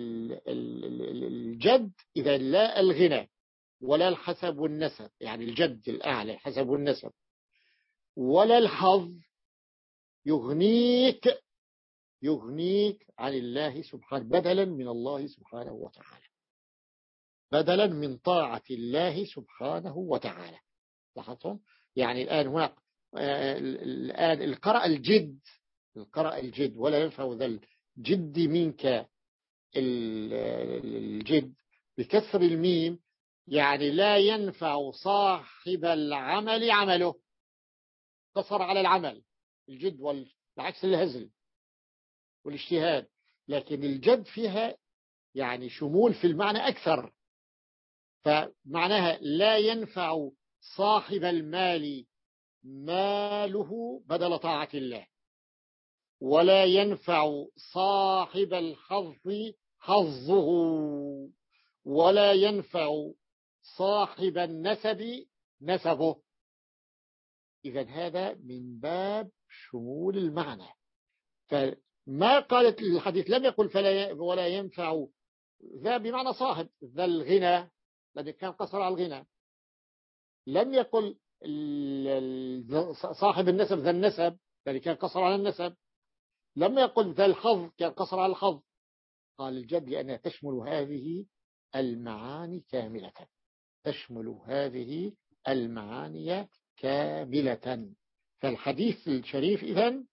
الجد إذا لا الغنى ولا الحسب والنسب، يعني الجد الأعلى الحسب والنسب، ولا الحظ يغنيك يغنيك عن الله سبحانه، بدلا من الله سبحانه وتعالى، بدلا من طاعة الله سبحانه وتعالى. لاحظتم؟ يعني الآن هناك الآن القرأ الجد، القرأ الجد ولا ينفع ذا الجد منك الجد بكسر الميم، يعني لا ينفع صاحب العمل عمله، قصر على العمل الجد والعكس الهزل والاجتهاد، لكن الجد فيها يعني شمول في المعنى أكثر، فمعناها لا ينفع صاحب المال ماله بدل طاعة الله، ولا ينفع صاحب الحظ حظه، ولا ينفع صاحب النسب نسبه. إذن هذا من باب شمول المعنى. فما قالت الحديث لم يقل فلا ولا ينفع ذا بمعنى صاحب ذا الغنى، لأنه كان قصر على الغنى. لم يقل صاحب النسب ذا النسب، لأنه كان قصر على النسب. لم يقل ذا الحظ، كان قصر على الحظ. قال الجد لأنها تشمل هذه المعاني كاملة، تشمل هذه المعاني كاملة. فالحديث الشريف إذن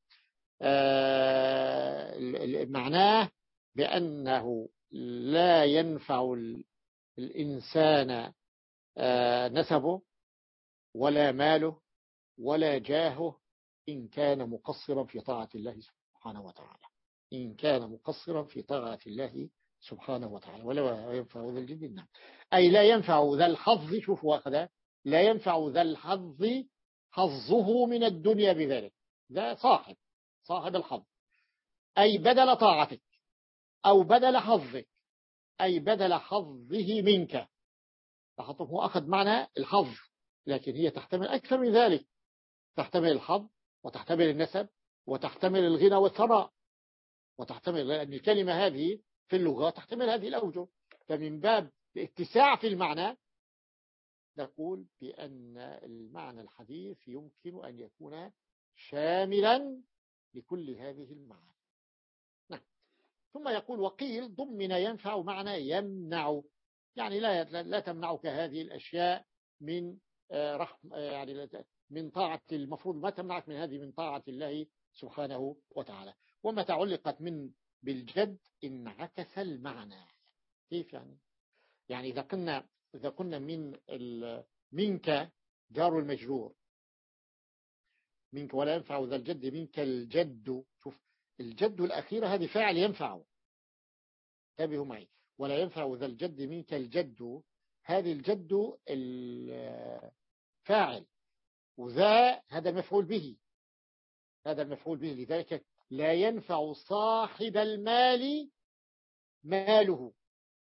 آه معناه بأنه لا ينفع الإنسان آه نسبه ولا ماله ولا جاهه إن كان مقصرا في طاعة الله سبحانه وتعالى، إن كان مقصرا في طاعة الله سبحانه وتعالى، ولا ينفع ذا الجد النعم، أي لا ينفع ذا الحظ. شوفوا هكذا، لا ينفع ذا الحظ حظه من الدنيا بذلك، ذا صاحب صاحب الحظ، أي بدل طاعتك أو بدل حظك، أي بدل حظه منك. لاحظتم هو أخذ معنى الحظ، لكن هي تحتمل أكثر من ذلك، تحتمل الحظ وتحتمل النسب وتحتمل الغنى والثراء، وتحتمل، لأن الكلمة هذه في اللغة تحتمل هذه الأوجه. فمن باب الاتساع في المعنى نقول بأن المعنى الحديث يمكن أن يكون شاملا لكل هذه المعاني. نعم. ثم يقول وقيل ضمن ينفع معنى يمنع، يعني لا لا تمنعك هذه الأشياء من رحم، يعني من طاعة، المفروض ما تمنعك من هذه من طاعة الله سبحانه وتعالى. وما تعلقت من بالجد انعكس المعنى. كيف يعني؟ يعني إذا قلنا إذا قلنا من منك جار المجرور، منك ولا ينفع ذا الجد منك الجد، شوف الجد الأخيرة هذه فاعل ينفع، انتبهوا معي، ولا ينفع ذا الجد منك الجد، هذه الجد الفاعل، وذا هذا مفعول به، هذا المفعول به، لذلك لا ينفع صاحب المال ماله،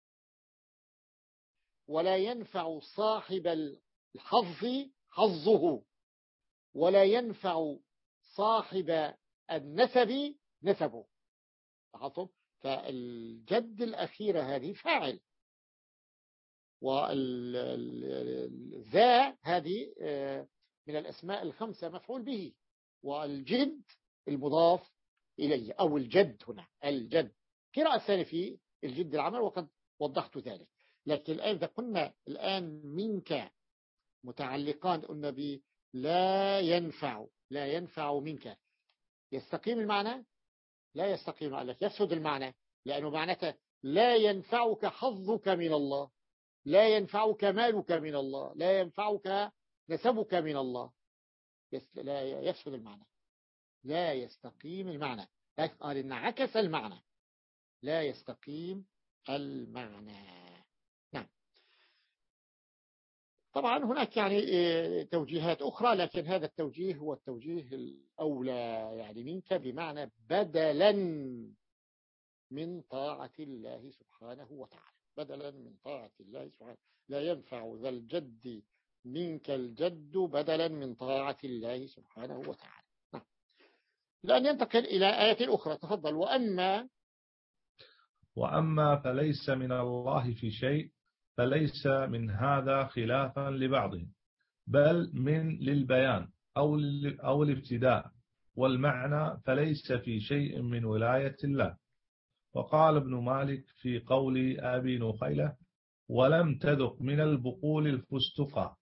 ولا ينفع صاحب الحظ حظه، ولا ينفع صاحب النسب نسبه. لاحظتم؟ فالجد الأخيرة هذه فاعل، والذا هذه من الأسماء الخمسة مفعول به، والجد المضاف إليه أو الجد، هنا الجد قراءة الثانية في الجد العمل، وقد وضحت ذلك. لكن الآن إذا قلنا الآن منك متعلقان، قلنا ب لا ينفع، لا ينفع منك، يستقيم المعنى؟ لا يستقيم، لك يفسد المعنى، لأنه معناته لا ينفعك حظك من الله، لا ينفعك مالك من الله، لا ينفعك نسبك من الله، لا يفسد المعنى، لا يستقيم المعنى. قال إن عكس المعنى، لا يستقيم المعنى. نعم. طبعا هناك يعني توجيهات أخرى، لكن هذا التوجيه هو التوجيه الأولى، يعني منك بمعنى بدلا من طاعة الله سبحانه وتعالى، بدلا من طاعة الله سبحانه. لا ينفع ذا الجد منك الجد بدلا من طاعة الله سبحانه وتعالى. نعم. لأن ينتقل إلى آية أخرى، تفضل. وأما وأما فليس من الله في شيء، فليس من هذا خلافا لبعضهم، بل من للبيان أو أو الابتداء، والمعنى فليس في شيء من ولاية الله. وقال ابن مالك في قول أبي نخيلة ولم تذق من البقول الفستق،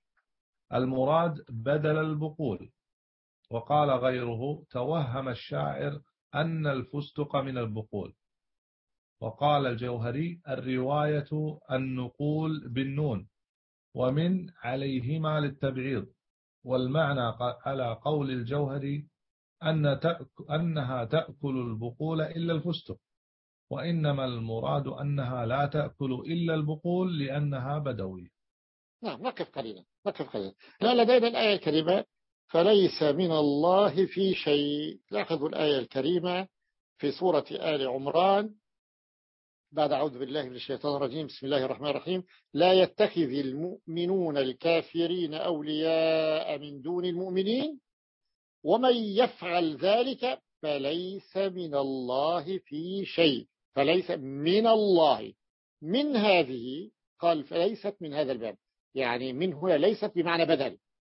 المراد بدل البقول. وقال غيره توهم الشاعر أن الفستق من البقول. وقال الجوهري الرواية النقول بالنون ومن عليهما للتبعيض، والمعنى على قول الجوهري أن تأك أنها تأكل البقول إلا الفستق، وإنما المراد أنها لا تأكل إلا البقول لأنها بدوية. نعم نقف قليلا نقف قليلا. لا لدينا الآية الكريمة فليس من الله في شيء. لاحظوا الآية الكريمة في سورة آل عمران بعد أعوذ بالله من الشيطان الرجيم بسم الله الرحمن الرحيم لا يتخذ المؤمنون الكافرين أولياء من دون المؤمنين ومن يفعل ذلك فليس من الله في شيء. فليس من الله من هذه قال فليست من هذا الباب، يعني من هنا ليست بمعنى بدل،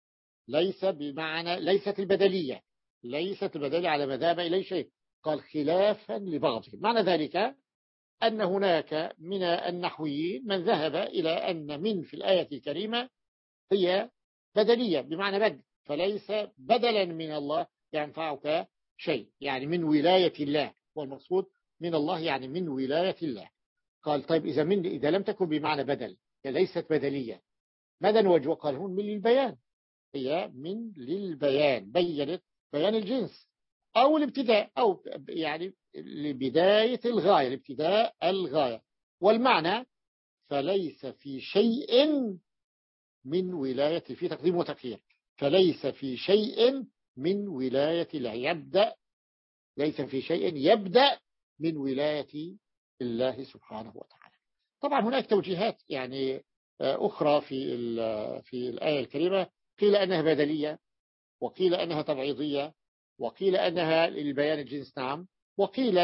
ليس بمعنى ليست البدلية، ليست البدلية على ما ذهب إليه شيء، قال خلافا لبعضهم. معنى ذلك أن هناك من النحويين من ذهب إلى أن من في الآية الكريمة هي بدلية بمعنى بدل، فليس بدلا من الله ينفعك شيء، يعني من ولاية الله، والمقصود من الله يعني من ولاية الله. قال طيب إذا من إذا لم تكن بمعنى بدل ليست بدلية ماذا وجه؟ قال هون من للبيان، هي من للبيان، بينت بيان الجنس أو الابتداء، أو يعني لبداية الغاية، الابتداء الغاية. والمعنى فليس في شيء من ولاية، في تقديم وتأخير، فليس في شيء من ولاية الله، يبدأ ليس في شيء يبدأ من ولاية الله سبحانه وتعالى. طبعا هناك توجيهات يعني أخرى في في الآية الكريمة، قيل أنها بدلية، وقيل أنها تبعيضية، وقيل أنها للبيان الجنس نعم، وقيل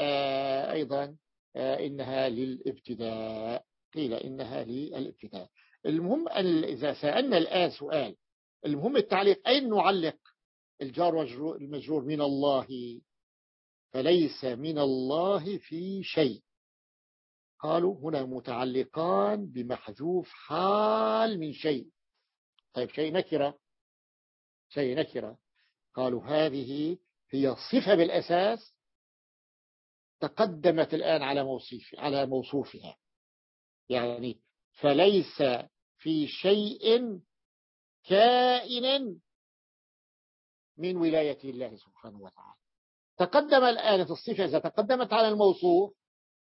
أيضا إنها للابتداء، قيل إنها للابتداء. المهم إذا سألنا الآن سؤال، المهم التعليق أين نعلق الجار والمجرور من الله؟ فليس من الله في شيء. قالوا هنا متعلقان بمحذوف حال من شيء. طيب شيء نكرة، شيء نكرة، قالوا هذه هي صفة بالأساس تقدمت الآن على موصوف على موصوفها، يعني فليس في شيء كائن من ولاية الله سبحانه وتعالى. تقدم الآن الصفة إذا تقدمت على الموصوف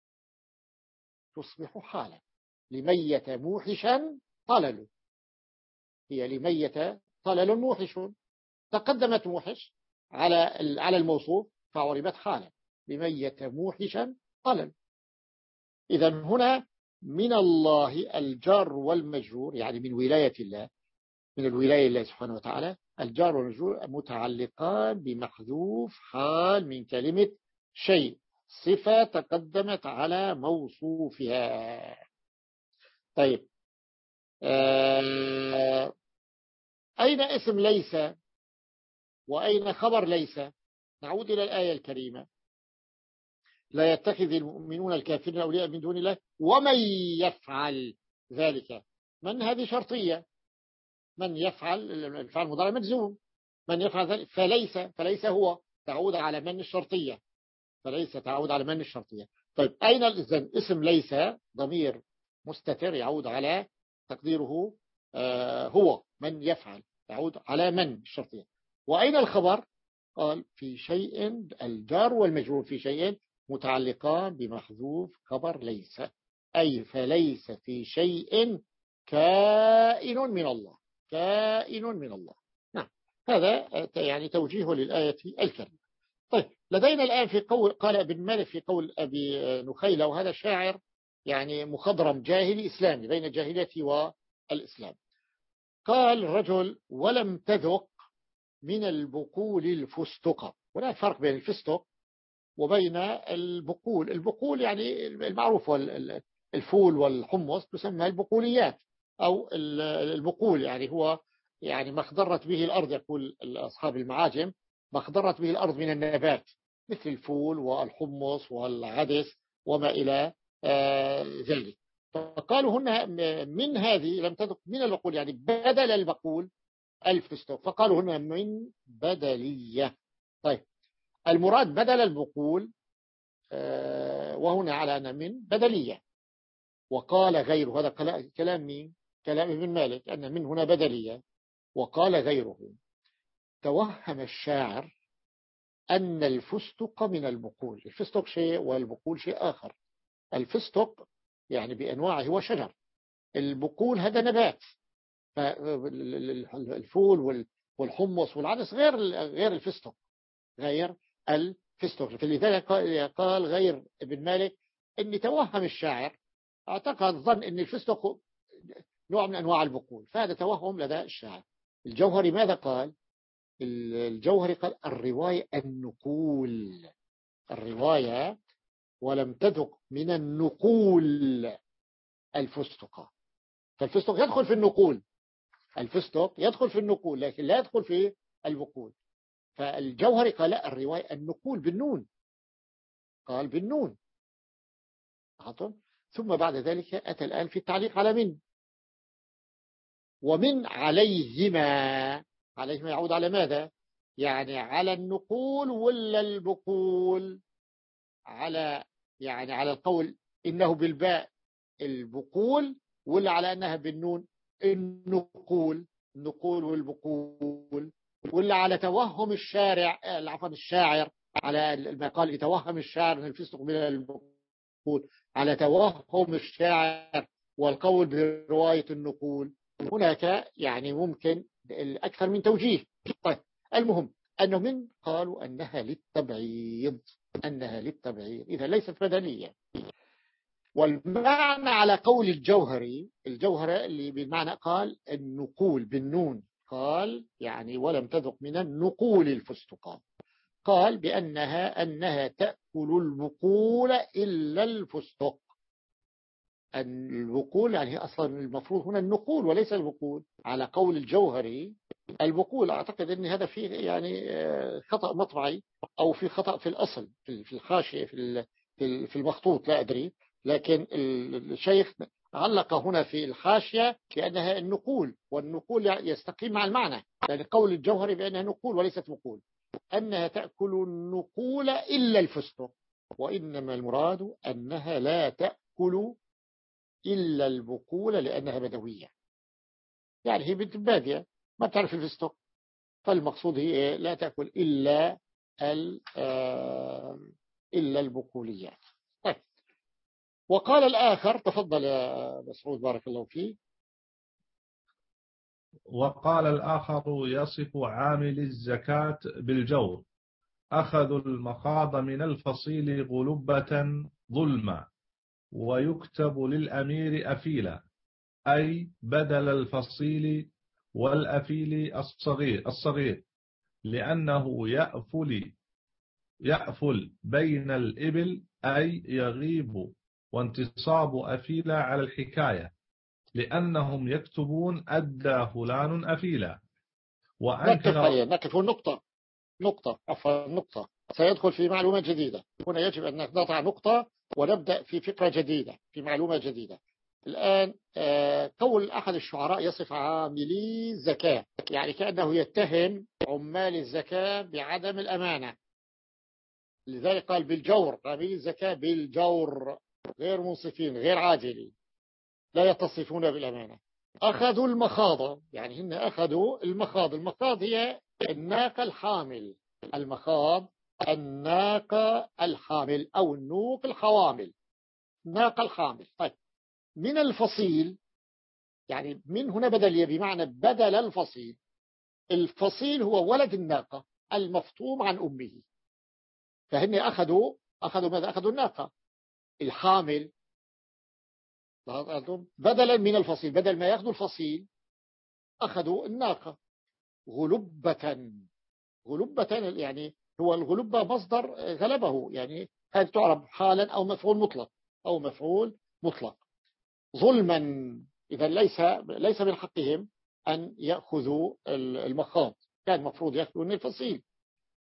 تصبح حالا. لميت موحشا طلل، هي لميت طلل موحش، تقدمت موحش على على الموصوف فعربت حالا لميت موحشا طلل. إذا هنا من الله الجار والمجرور يعني من ولاية الله، من الولاية الله سبحانه وتعالى، الجار والمجرور متعلقان بمحذوف حال من كلمة شيء، صفة تقدمت على موصوفها. طيب آه أين اسم ليس وأين خبر ليس؟ نعود إلى الآية الكريمة لا يتخذ المؤمنون الكافرين أولياء من دون الله ومن يفعل ذلك. من هذه شرطية، من يفعل الفعل المضارع مجزوم، من يفعل ذلك فليس، فليس هو تعود على من الشرطية، فليس تعود على من الشرطية. طيب أين الإذن اسم ليس ضمير مستتر يعود على تقديره آه هو من يفعل، يعود على من الشرطية. وأين الخبر؟ قال في شيء، الجار والمجرور في شيء متعلقان بمحذوف خبر ليس، أي فليس في شيء كائن من الله، كائن من الله. نعم هذا يعني توجيه للآية الكريمة. طيب لدينا الآن في قول قال ابن مالك في قول أبي نخيلة، وهذا شاعر يعني مخضرم جاهلي إسلامي بين الجاهلية والإسلام. قال رجل ولم تذق من البقول الفستق. هناك فرق بين الفستق وبين البقول. البقول يعني المعروف الفول والحمص تسمى البقوليات أو البقول، يعني هو يعني ما خضرت به الأرض يقول أصحاب المعاجم، ما خضرت به الأرض من النبات مثل الفول والحمص والعدس وما إلى ذلك. فقالوا هنا من هذه لم تدق من البقول، يعني بدل البقول الفستق، فقالوا هنا من بدلية. طيب المراد بدل البقول، وهنا على أن من بدلية. وقال غيره، هذا كلام مين؟ كلام ابن مالك، أن من هنا بدلية. وقال غيره توهم الشاعر أن الفستق من البقول. الفستق شيء والبقول شيء آخر. الفستق يعني بأنواعه هو شجر، البقول هذا نبات. الفول والحمص والعدس غير غير الفستق، غير الفستق. فلذلك قال غير ابن مالك أن توهم الشاعر، اعتقد ظن أن الفستق نوع من أنواع البقول، فهذا توهم لدى الشاعر. الجوهري ماذا قال؟ الجوهري قال الرواية النقول، الرواية ولم تذق من النقول الفستق. فالفستق يدخل في النقول، الفستق يدخل في النقول لكن لا يدخل في البقول. فالجوهري قال لا، الرواية النقول بالنون، قال بالنون. ثم بعد ذلك أتى الآن في التعليق على من. ومن عليهما، عليهما يعود على ماذا؟ يعني على النقول ولا البقول؟ على يعني على القول إنه بالباء البقول، ولا على أنها بالنون النقول، النقول والبقول، ولا على توهم الشارع عفوا الشاعر، على ما قال يتوهم الشاعر أن الفستق من البقول، على توهم الشاعر والقول برواية النقول. هناك يعني ممكن أكثر من توجيه. طيب المهم أنه من قالوا أنها للتبعيض، أنها للتبعيض، إذا ليست بدلية. والمعنى على قول الجوهري، الجوهري اللي بالمعنى قال النقول بالنون، قال يعني ولم تذق من النقول الفستق، قال بأنها أنها تأكل البقول إلا الفستق. البقول يعني أصلا المفروض هنا النقول وليس البقول على قول الجوهري. البقول أعتقد أن هذا فيه يعني خطأ مطبعي أو في خطأ في الأصل في الحاشية في المخطوط لا أدري، لكن الشيخ علق هنا في الحاشية بأنها النقول، والنقول يستقيم مع المعنى، لأن قول الجوهري بأنها نقول وليست بقول، أنها تأكل النقول إلا الفستق، وإنما المراد أنها لا تأكل إلا البقول لأنها بدوية، يعني هي بنت بادية ما تعرف الفستق، فالمقصود هي لا تأكل إلا إلا البقوليات. طيب. وقال الآخر، تفضل يا مسعود بارك الله فيك. وقال الآخر يصف عامل الزكاة بالجور: أخذوا المخاض من الفصيل غلبة ظلما، ويكتب للأمير أفيلا، أي بدل الفصيل والأفيل الصغير الصغير لأنه يأفل يأفل بين الإبل، أي يغيب، وانتصاب أفيلا على الحكاية لأنهم يكتبون أدى فلان أفيلا. نقف قليلا، نقف نقطة نقطة عفوا نقطة سيدخل في معلومة جديدة. هنا يجب أن نضع نقطة ونبدأ في فكرة جديدة، في معلومة جديدة. الآن قول أحد الشعراء يصف عاملي الزكاة، يعني كأنه يتهم عمال الزكاة بعدم الأمانة، لذلك قال بالجور، عاملي الزكاة بالجور، غير منصفين غير عادلين لا يتصفون بالأمانة. أخذوا المخاض، يعني هن أخذوا المخاض، المخاض هي الناقة الحامل، المخاض الناقة الحامل أو النوق الحوامل، ناقة الحامل. طيب من الفصيل، يعني من هنا بدلية بمعنى بدل الفصيل. الفصيل هو ولد الناقة المفطوم عن أمه، فهن أخذوا أخذوا ماذا؟ أخذوا الناقة الحامل بدلا من الفصيل، بدل ما يأخذوا الفصيل أخذوا الناقة. غلبة، غلبة يعني هو الغلبة مصدر غلبه، يعني هذه تعرب حالا أو مفعول مطلق أو مفعول مطلق. ظلما، إذا ليس ليس من حقهم أن يأخذوا المخاض، كان مفروض يأخذوا من الفصيل.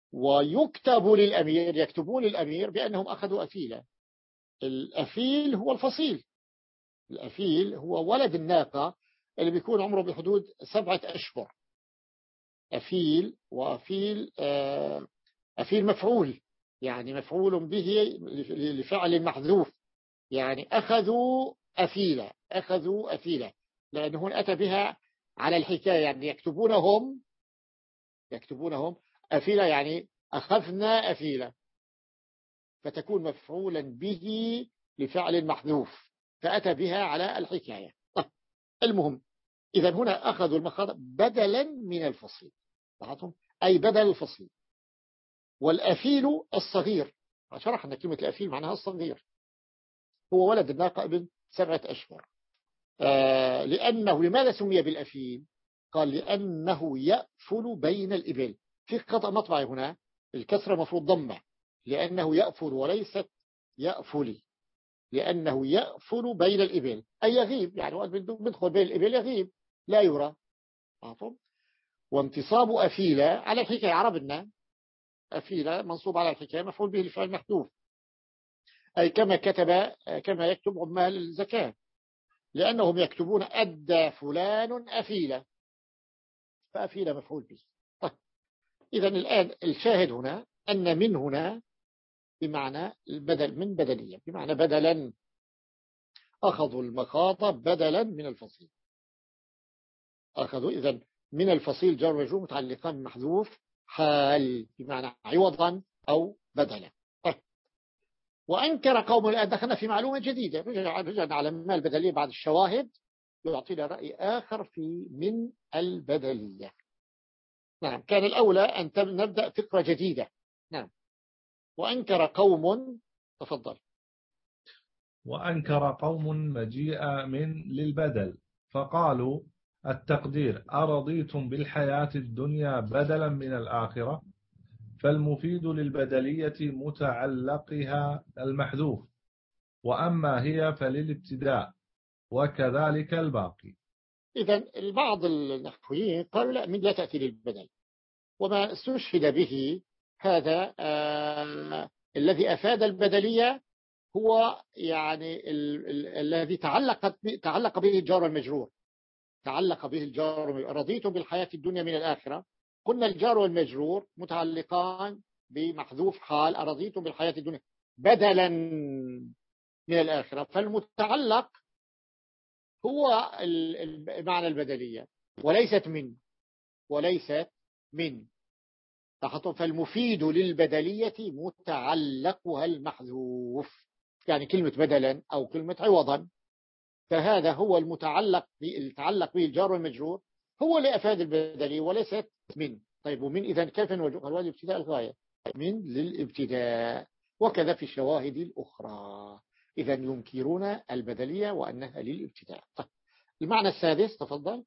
ويكتب للأمير، يكتبون للأمير بأنهم أخذوا أفيلة. الأفيل هو الفصيل، الأفيل هو ولد الناقة اللي بيكون عمره بحدود سبعة أشهر. أفيل وأفيل أفيل مفعول، يعني مفعول به لفعل محذوف، يعني أخذوا أفيلة، أخذوا أفيلة، لأنه أتى بها على الحكاية، يعني يكتبونهم يكتبونهم أفيلة، يعني أخذنا أفيلة، فتكون مفعولا به لفعل محذوف، فأتى بها على الحكاية. طيب المهم، إذا هنا أخذوا المخاض بدلا من الفصيل، أي بدل الفصيل. والأفيل الصغير، شرحنا كلمة الأفيل معناها الصغير، هو ولد الناقة ابن سبعة أشهر. آه لأنه لماذا سمي بالأفيل؟ قال لأنه يأفل بين الإبل. في خطأ مطبعي هنا، الكسرة مفروض ضمة، لأنه يأفل وليست يأفلي، لأنه يأفل بين الإبل أي يغيب، يعني وقت بيدخل بين الإبل يغيب لا يرى. وانتصاب أفيلة على الحكاية، عربنا أفيلة منصوب على الحكاية مفعول به الفعل محذوف، أي كما كتب كما يكتب عمال الزكاة، لأنهم يكتبون أدى فلان أفيلة، فأفيلة مفعول به. طيب إذا الآن الشاهد هنا أن من هنا بمعنى البدل، من بدلية بمعنى بدلا، أخذوا المخاض بدلا من الفصيل. أخذوا إذن من الفصيل جار ومجرور متعلقان محذوف حال بمعنى عوضا أو بدلا. طيب. وأنكر قوم، الآن دخلنا في معلومة جديدة، رجعنا على ما البدلية بعد الشواهد يعطينا رأي آخر في من البدلية. نعم، كان الأولى أن نبدأ فقرة جديدة. نعم. وأنكر قوم، تفضل. وأنكر قوم مجيء من للبدل فقالوا التقدير أرضيتم بالحياة الدنيا بدلا من الآخرة، فالمفيد للبدلية متعلقها المحذوف، وأما هي فللابتداء، وكذلك الباقي. إذن البعض النحويين قالوا لا، من لا تأتي للبدل، وما استشهد به هذا آه الذي أفاد البدلية هو يعني ال ال الذي تعلقت تعلق به الجار والمجرور، تعلق به الجار. رضيتم بالحياة الدنيا من الآخرة، قلنا الجار والمجرور متعلقان بمحذوف حال أرضيتم بالحياة الدنيا بدلا من الآخرة، فالمتعلق هو معنى البدلية وليست من وليست من فالمفيد للبدلية متعلقها المحذوف، يعني كلمة بدلا أو كلمة عوضا، فهذا هو المتعلق يتعلق به الجار والمجرور، هو اللي أفاد البدلية وليست من. طيب ومن إذا كيف نوجه؟ الواجب ابتداء الغاية، من للابتداء، وكذا في الشواهد الأخرى. إذا ينكرون البدلية وأنها للابتداء. طيب المعنى السادس، تفضل.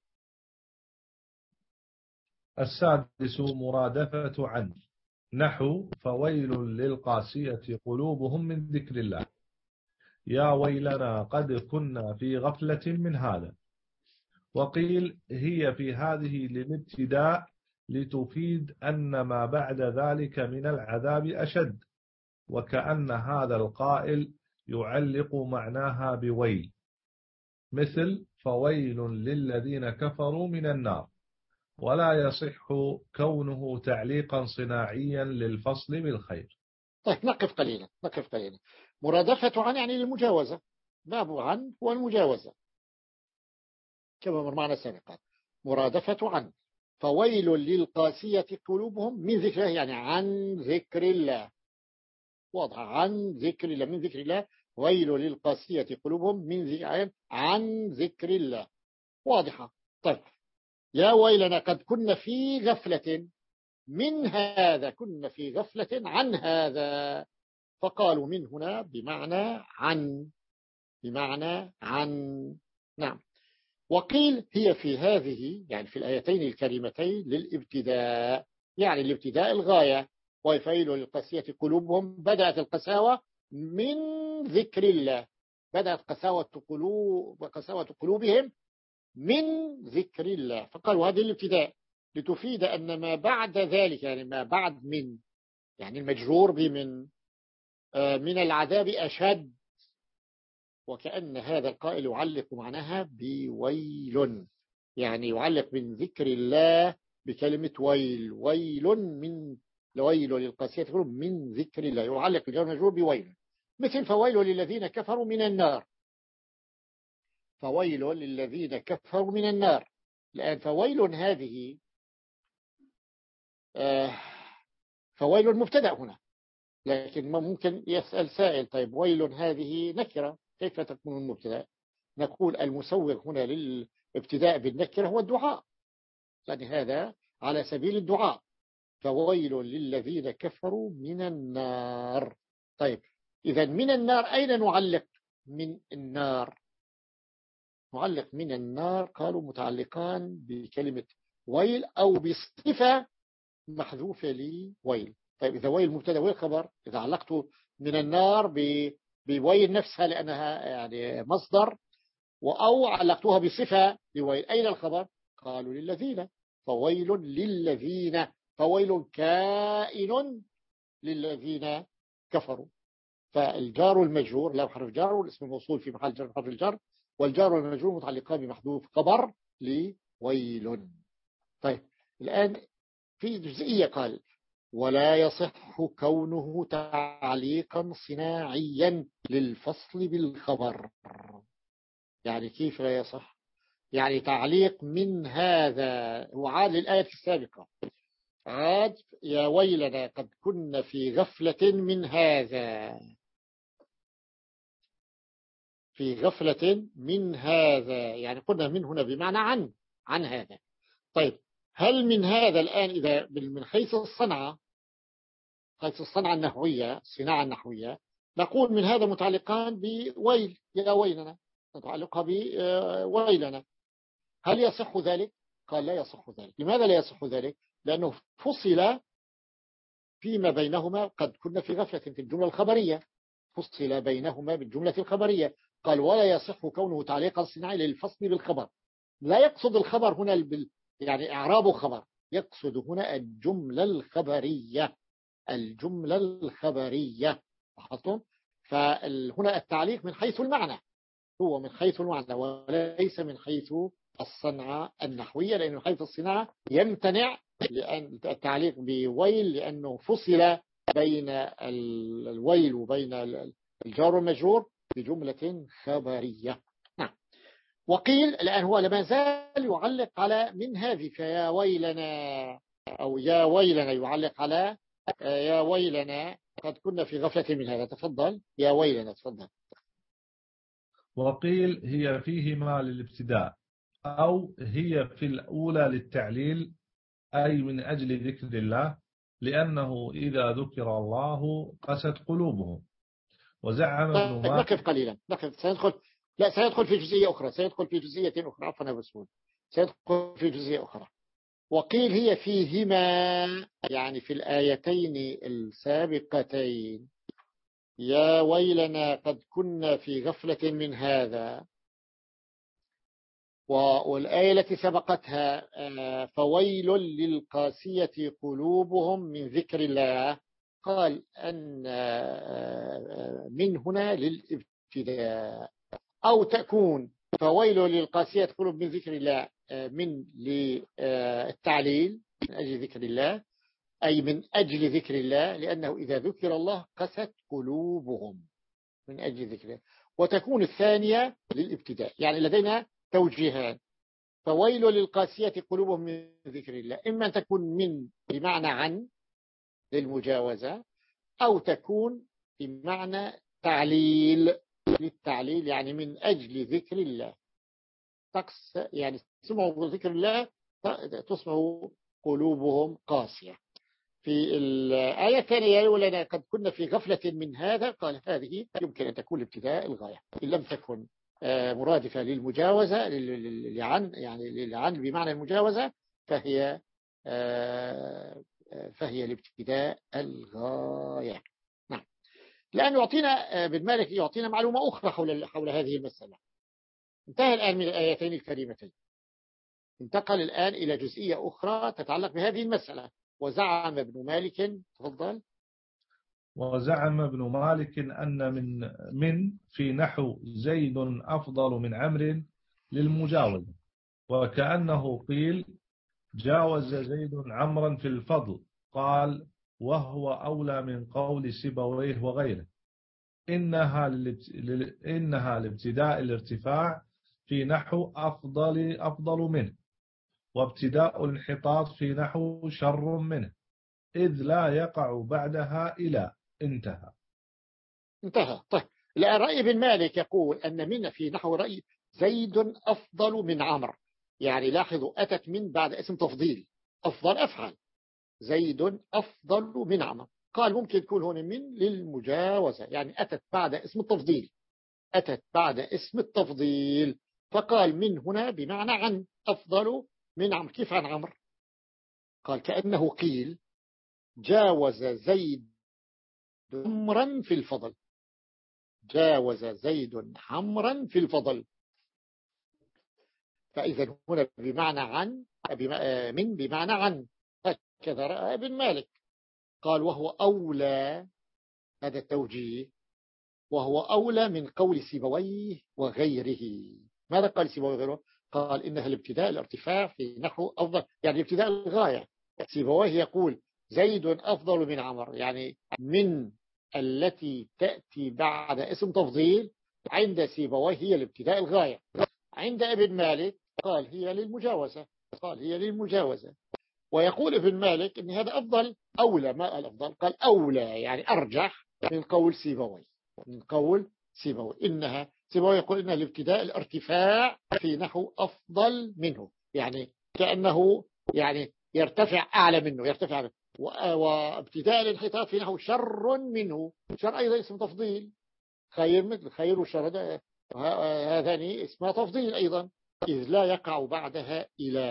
السادس مرادفة عن، نحو فويل للقاسية قلوبهم من ذكر الله، يا ويلنا قد كنا في غفلة من هذا. وقيل هي في هذه للابتداء لتفيد أن ما بعد ذلك من العذاب أشد، وكأن هذا القائل يعلق معناها بويل، مثل فويل للذين كفروا من النار، ولا يصح كونه تعليقا صناعيا للفصل بالخير. طيب نقف قليلا نقف قليلا مرادفة عن يعني المجاوزة، باب عن هو المجاوزة كما مر معنا سابقا. مرادفة عن، فويل للقاسية قلوبهم من ذكر الله، يعني عن ذكر الله، واضح، عن ذكر الله، من ذكر الله، ويل للقاسية قلوبهم من ذكر عن ذكر الله، واضحة. طيب يا ويلنا قد كنا في غفلة من هذا، كنا في غفلة عن هذا، فقالوا من هنا بمعنى عن، بمعنى عن. نعم. وقيل هي في هذه يعني في الآيتين الكريمتين للابتداء، يعني الابتداء الغاية، ويفيل للقاسية قلوبهم، بدأت القساوة من ذكر الله، بدأت قساوة قلوب وقساوة قلوبهم من ذكر الله، فقالوا هذه الابتداء لتفيد أن ما بعد ذلك، يعني ما بعد من يعني المجرور بمن من العذاب أشد، وكأن هذا القائل يعلق معناها بويل، يعني يعلق من ذكر الله بكلمة ويل، ويل من ويل للقاسية من ذكر الله، يعلق الجار المجرور بويل، مثل فويل للذين كفروا من النار، فويل للذين كفروا من النار. الآن فويل هذه آه فويل مبتدأ هنا، لكن ممكن يسأل سائل طيب ويل هذه نكرة كيف تكون المبتدأ؟ نقول المسوغ هنا للابتداء بالنكرة هو الدعاء، يعني هذا على سبيل الدعاء، فويل للذين كفروا من النار. طيب إذا من النار أين نعلق من النار؟ نعلق من النار قالوا متعلقان بكلمة ويل أو بصفة محذوفة لويل. طيب إذا ويل مبتدا ويل خبر، إذا علقته من النار بويل نفسها لأنها يعني مصدر، أو علقتها بصفة لويل، أين الخبر؟ قالوا للذين، فويل للذين، فويل كائن للذين كفروا. فالجار المجرور له حرف جار والاسم الموصول في محل جر حرف الجر، والجار والمجرور متعلقان بمحذوف خبر لويل. طيب الآن في جزئية قال ولا يصح كونه تعليقا صناعيا للفصل بالخبر. يعني كيف لا يصح؟ يعني تعليق من هذا، وعاد للآية السابقة، عاد يا ويلنا قد كنا في غفلة من هذا، في غفلة من هذا، يعني قلنا من هنا بمعنى عن عن هذا. طيب هل من هذا الآن إذا من حيث الصنعة، حيث الصنعة النحوية، الصناعة النحوية، نقول من هذا متعلقان بويل، يا ويلنا، نتعلقها بويلنا. هل يصح ذلك؟ قال لا يصح ذلك. لماذا لا يصح ذلك؟ لأنه فصل فيما بينهما، قد كنا في غفلة في الجملة الخبرية، فصل بينهما بالجملة الخبرية. قال ولا يصح كونه تعليقا صناعي للفصل بالخبر. لا يقصد الخبر هنا البل... يعني إعراب خبر، يقصد هنا الجملة الخبرية، الجملة الخبرية. لاحظتم؟ فهنا التعليق من حيث المعنى، هو من حيث المعنى وليس من حيث الصنعة النحوية، لأنه من حيث الصناعة يمتنع لأن التعليق بويل، لأنه فصل بين الويل وبين الجار والمجرور بجملة خبرية. نعم. وقيل الآن هو لما زال يعلق على من هذه، فيا ويلنا أو يا ويلنا يعلق على يا ويلنا قد كنا في غفلة من هذا. تفضل يا ويلنا، تفضل. وقيل هي فيهما للابتداء، أو هي في الأولى للتعليل، أي من أجل ذكر الله، لأنه إذا ذكر الله قست قلوبهم. وزعم ابن طيب مالك. نقف قليلا، نقف، سيدخل لا سيدخل في جزئية أخرى، سيدخل في جزئية أخرى، عفوا أبو سعود، سيدخل في جزئية أخرى. وقيل هي فيهما، يعني في الآيتين السابقتين، يا ويلنا قد كنا في غفلة من هذا، والآية التي سبقتها فويل للقاسية قلوبهم من ذكر الله، قال أن من هنا للابتداء، أو تكون فويل للقاسية قلوب من ذكر الله من للتعليل من أجل ذكر الله، أي من أجل ذكر الله، لأنه إذا ذكر الله قست قلوبهم من أجل ذكر الله. وتكون الثانية للابتداء. يعني لدينا توجيهان، فويل للقاسية قلوبهم من ذكر الله، إما أن تكون من بمعنى عن للمجاوزة، أو تكون بمعنى تعليل للتعليل، يعني من أجل ذكر الله، تقص يعني سمعوا ذكر الله تصبح قلوبهم قاسية. في الآية الثانية يا ولنا قد كنا في غفلة من هذا، قال هذه يمكن أن تكون ابتداء الغاية إن لم تكن مرادفة للمجاوزة لعن، يعني للعن بمعنى المجاوزة، فهي فهي الابتداء الغاية. نعم. الآن يعطينا ابن مالك يعطينا معلومة أخرى حول حول هذه المسألة. انتهى الآن من الآيتين الكريمتين، انتقل الآن إلى جزئية أخرى تتعلق بهذه المسألة. وزعم ابن مالك، تفضل. وزعم ابن مالك أن من من في نحو زيد أفضل من عمرو للمجاوزة، وكأنه قيل جاوز زيد عمرا في الفضل، قال وهو أولى من قول سيبويه وغيره، إنها إنها لابتداء الارتفاع في نحو أفضل أفضل منه، وابتداء الانحطاط في نحو شر منه، إذ لا يقع بعدها إلى انتهى. انتهى. طيب، رأي ابن مالك يقول أن من في نحو رأي زيد أفضل من عمرو، يعني لاحظوا أتت من بعد اسم تفضيل، أفضل أفعل، زيد أفضل من عمرو. قال ممكن تكون هنا من للمجاوزة، يعني أتت بعد اسم التفضيل، أتت بعد اسم التفضيل، فقال من هنا بمعنى عن، أفضل من عمرو. كيف عن عمرو؟ قال كأنه قيل جاوز زيد عمرا في الفضل، جاوز زيد عمرا في الفضل، فإذا هنا بمعنى عن، من بمعنى عن، هكذا رأى ابن مالك. قال وهو أولى، هذا التوجيه، وهو أولى من قول سيبويه وغيره. ماذا قال سيبويه وغيره؟ قال إنها الابتداء الارتفاع في نحو أفضل، يعني ابتداء الغاية. سيبويه يقول زيد أفضل من عمر، يعني من التي تأتي بعد اسم تفضيل عند سيبويه هي الابتداء الغاية، عند ابن مالك قال هي للمجاوزة، قال هي للمجاوزة. ويقول ابن مالك إن هذا أفضل، أولى، ما قال أفضل، قال أولى، يعني أرجح من قول سيبويه، من قول سيبويه. إنها سيبويه يقول إنها الابتداء الارتفاع في نحو أفضل منه، يعني كأنه يعني يرتفع أعلى منه، يرتفع منه. وابتداء الانحطاط في نحو شر منه، شر أيضا اسم تفضيل، خير مثل خير وشر، هذان اسمها تفضيل أيضا، إذ لا يقع بعدها إلى.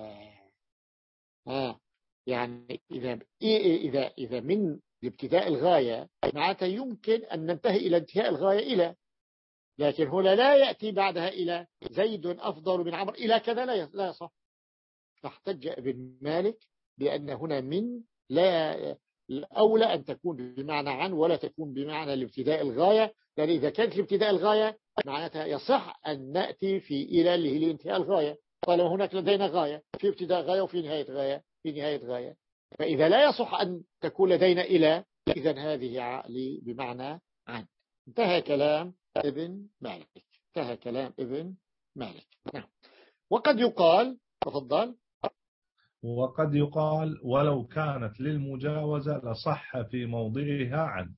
آه يعني إذا إذا إذا من ابتداء الغاية معناتها يمكن أن ننتهي إلى انتهاء الغاية إلى، لكن هنا لا يأتي بعدها إلى زيد أفضل من عمرو إلى كذا، لا لا يصح. فاحتج ابن مالك بأن هنا من لا الأولى أن تكون بمعنى عن ولا تكون بمعنى الابتداء الغاية، لأن إذا كانت الابتداء الغاية معناتها يصح أن نأتي في إلى اللي هي الانتهاء الغاية، طالما هناك لدينا غاية، في ابتداء غاية وفي نهاية غاية، في نهاية غاية. فإذا لا يصح أن تكون لدينا إلى، إذن هذه عقلي بمعنى عن. انتهى كلام ابن مالك، انتهى كلام ابن مالك. نعم. وقد يقال، تفضل. وقد يقال ولو كانت للمجاوزة لصح في موضعها عن.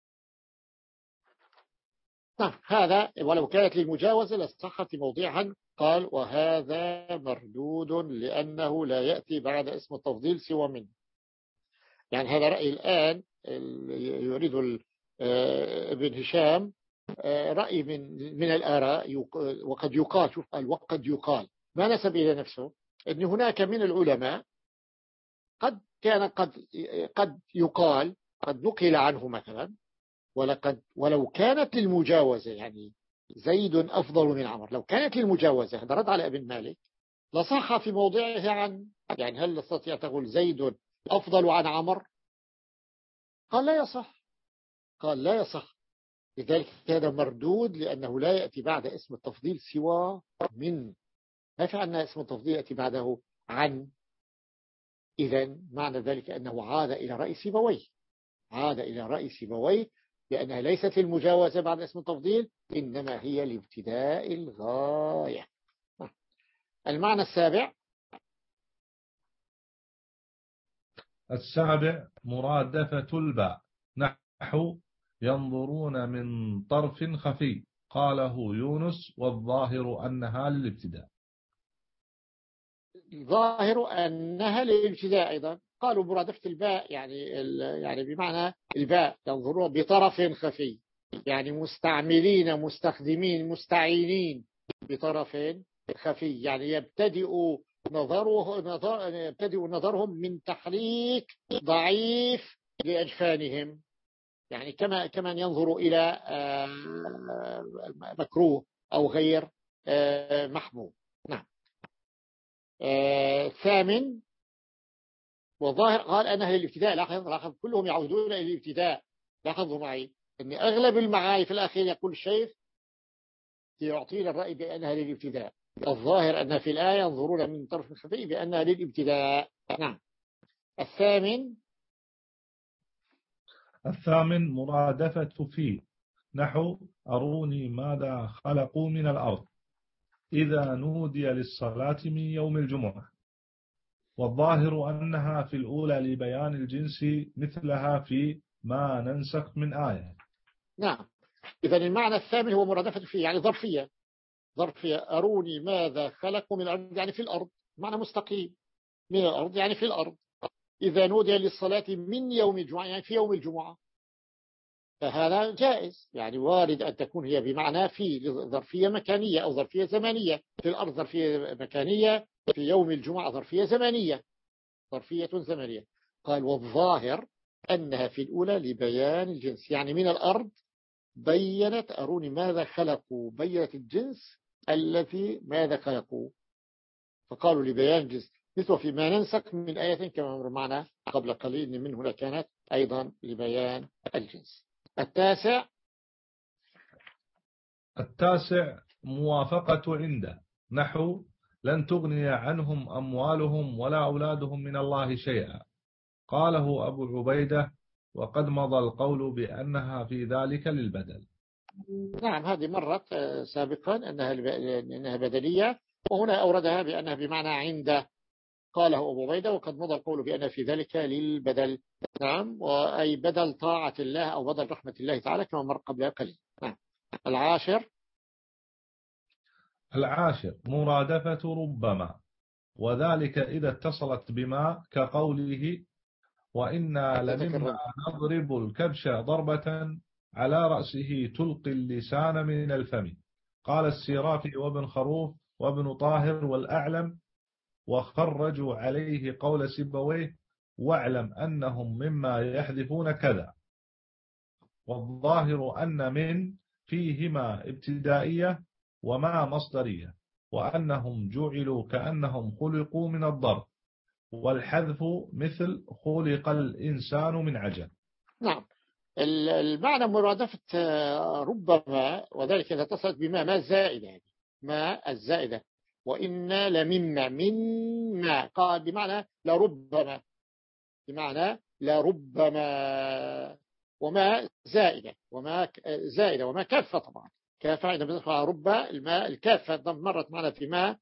نعم، هذا ولو كانت للمجاوزة لصح في موضعها عن. قال وهذا مردود لأنه لا يأتي بعد اسم التفضيل سوى من. يعني هذا رأي الآن يريد ابن هشام، رأي من من الآراء، وقد يقال، شوف قال وقد يقال، ما نسب إلى نفسه، أن هناك من العلماء قد كان قد قد يقال، قد نقل عنه مثلا، ولقد ولو كانت للمجاوزة، يعني زيد أفضل من عمر، لو كانت للمجاوزة، هذا رد على ابن مالك، لصح في موضعه عن. يعني هل تستطيع تقول زيد أفضل عن عمر؟ قال لا يصح، قال لا يصح. لذلك هذا مردود لأنه لا يأتي بعد اسم التفضيل سوى من، ما في عندنا اسم التفضيل يأتي بعده عن. إذن معنى ذلك أنه عاد إلى رأي سيبويه، عاد إلى رأي سيبويه، لأنها ليست للمجاوزة بعد اسم التفضيل، إنما هي لابتداء الغاية. المعنى السابع، السابع مرادفة الباء، نحو ينظرون من طرف خفي، قاله يونس والظاهر أنها للابتداء. ظاهر أنها للابتداء أيضا. قالوا مرادفة الباء يعني يعني بمعنى الباء ينظرون بطرف خفي، يعني مستعملين مستخدمين مستعينين بطرف خفي، يعني يبتدئ نظره نظر يبتدئ نظرهم من تحريك ضعيف لأجفانهم، يعني كما كمان ينظر إلى مكروه أو غير محبوب. نعم. ثامن وظاهر، قال أنها للابتداء، لاحظ لاحظ كلهم يعودون إلى الابتداء، لاحظوا معي أن أغلب المعاني في الأخير يقول الشيخ يعطينا الرأي بأنها للابتداء. الظاهر أن في الآية ينظرون من طرف خفي بأنها للابتداء. نعم. الثامن الثامن مرادفة فيه، نحو أروني ماذا خلقوا من الأرض إذا نودي للصلاة من يوم الجمعة. والظاهر أنها في الأولى لبيان الجنس مثلها في ما ننسخ من آية. نعم. إذا المعنى الثامن هو مرادفة فيه، يعني ظرفية. ظرفية أروني ماذا خلقوا من الأرض يعني في الأرض، معنى مستقيم، من الأرض يعني في الأرض. إذا نودي للصلاة من يوم الجمعة يعني في يوم الجمعة، فهذا جائز، يعني وارد أن تكون هي بمعنى في ظرفية مكانية أو ظرفية زمانية. في الأرض ظرفية مكانية، في يوم الجمعة ظرفية زمانية، ظرفية زمنية. قال والظاهر أنها في الأولى لبيان الجنس، يعني من الأرض بينت أروني ماذا خلقوا، بينت الجنس الذي ماذا خلقوا، فقالوا لبيان الجنس مثل فيما ننسك من آية كما مر معنا قبل قليل من هنا كانت أيضا لبيان الجنس. التاسع التاسع موافقة عنده، نحو لن تغني عنهم أموالهم ولا أولادهم من الله شيئا. قاله أبو عبيدة وقد مضى القول بأنها في ذلك للبدل. نعم، هذه مرت سابقا أنها أنها بدلية، وهنا أوردها بأنها بمعنى عنده. قاله أبو عبيدة وقد مضى القول بأن في ذلك للبدل. نعم، وأي بدل طاعة الله أو بدل رحمة الله تعالى كما مر قبل قليل. نعم. العاشر العاشر مرادفة ربما، وذلك إذا اتصلت بما كقوله وإنا لمما تتكرر. نضرب الكبش ضربة على رأسه تلقي اللسان من الفم. قال السيرافي وابن خروف وابن طاهر والأعلم وخرجوا عليه قول سيبويه واعلم أنهم مما يحذفون كذا. والظاهر أن من فيهما ابتدائية وما مصدرية، وأنهم جعلوا كأنهم خلقوا من الضرب، والحذف مثل خلق الإنسان من عجل. نعم. المعنى مرادفة ربما، وذلك إذا اتصلت بما ما الزائدة، يعني ما الزائدة. وإنا لمما مما قال بمعنى لربما، بمعنى لربما، وما زائدة، وما زائدة وما كافة طبعا. كافة إذا بنرفع رب الماء الكافة مرت معنا في ماء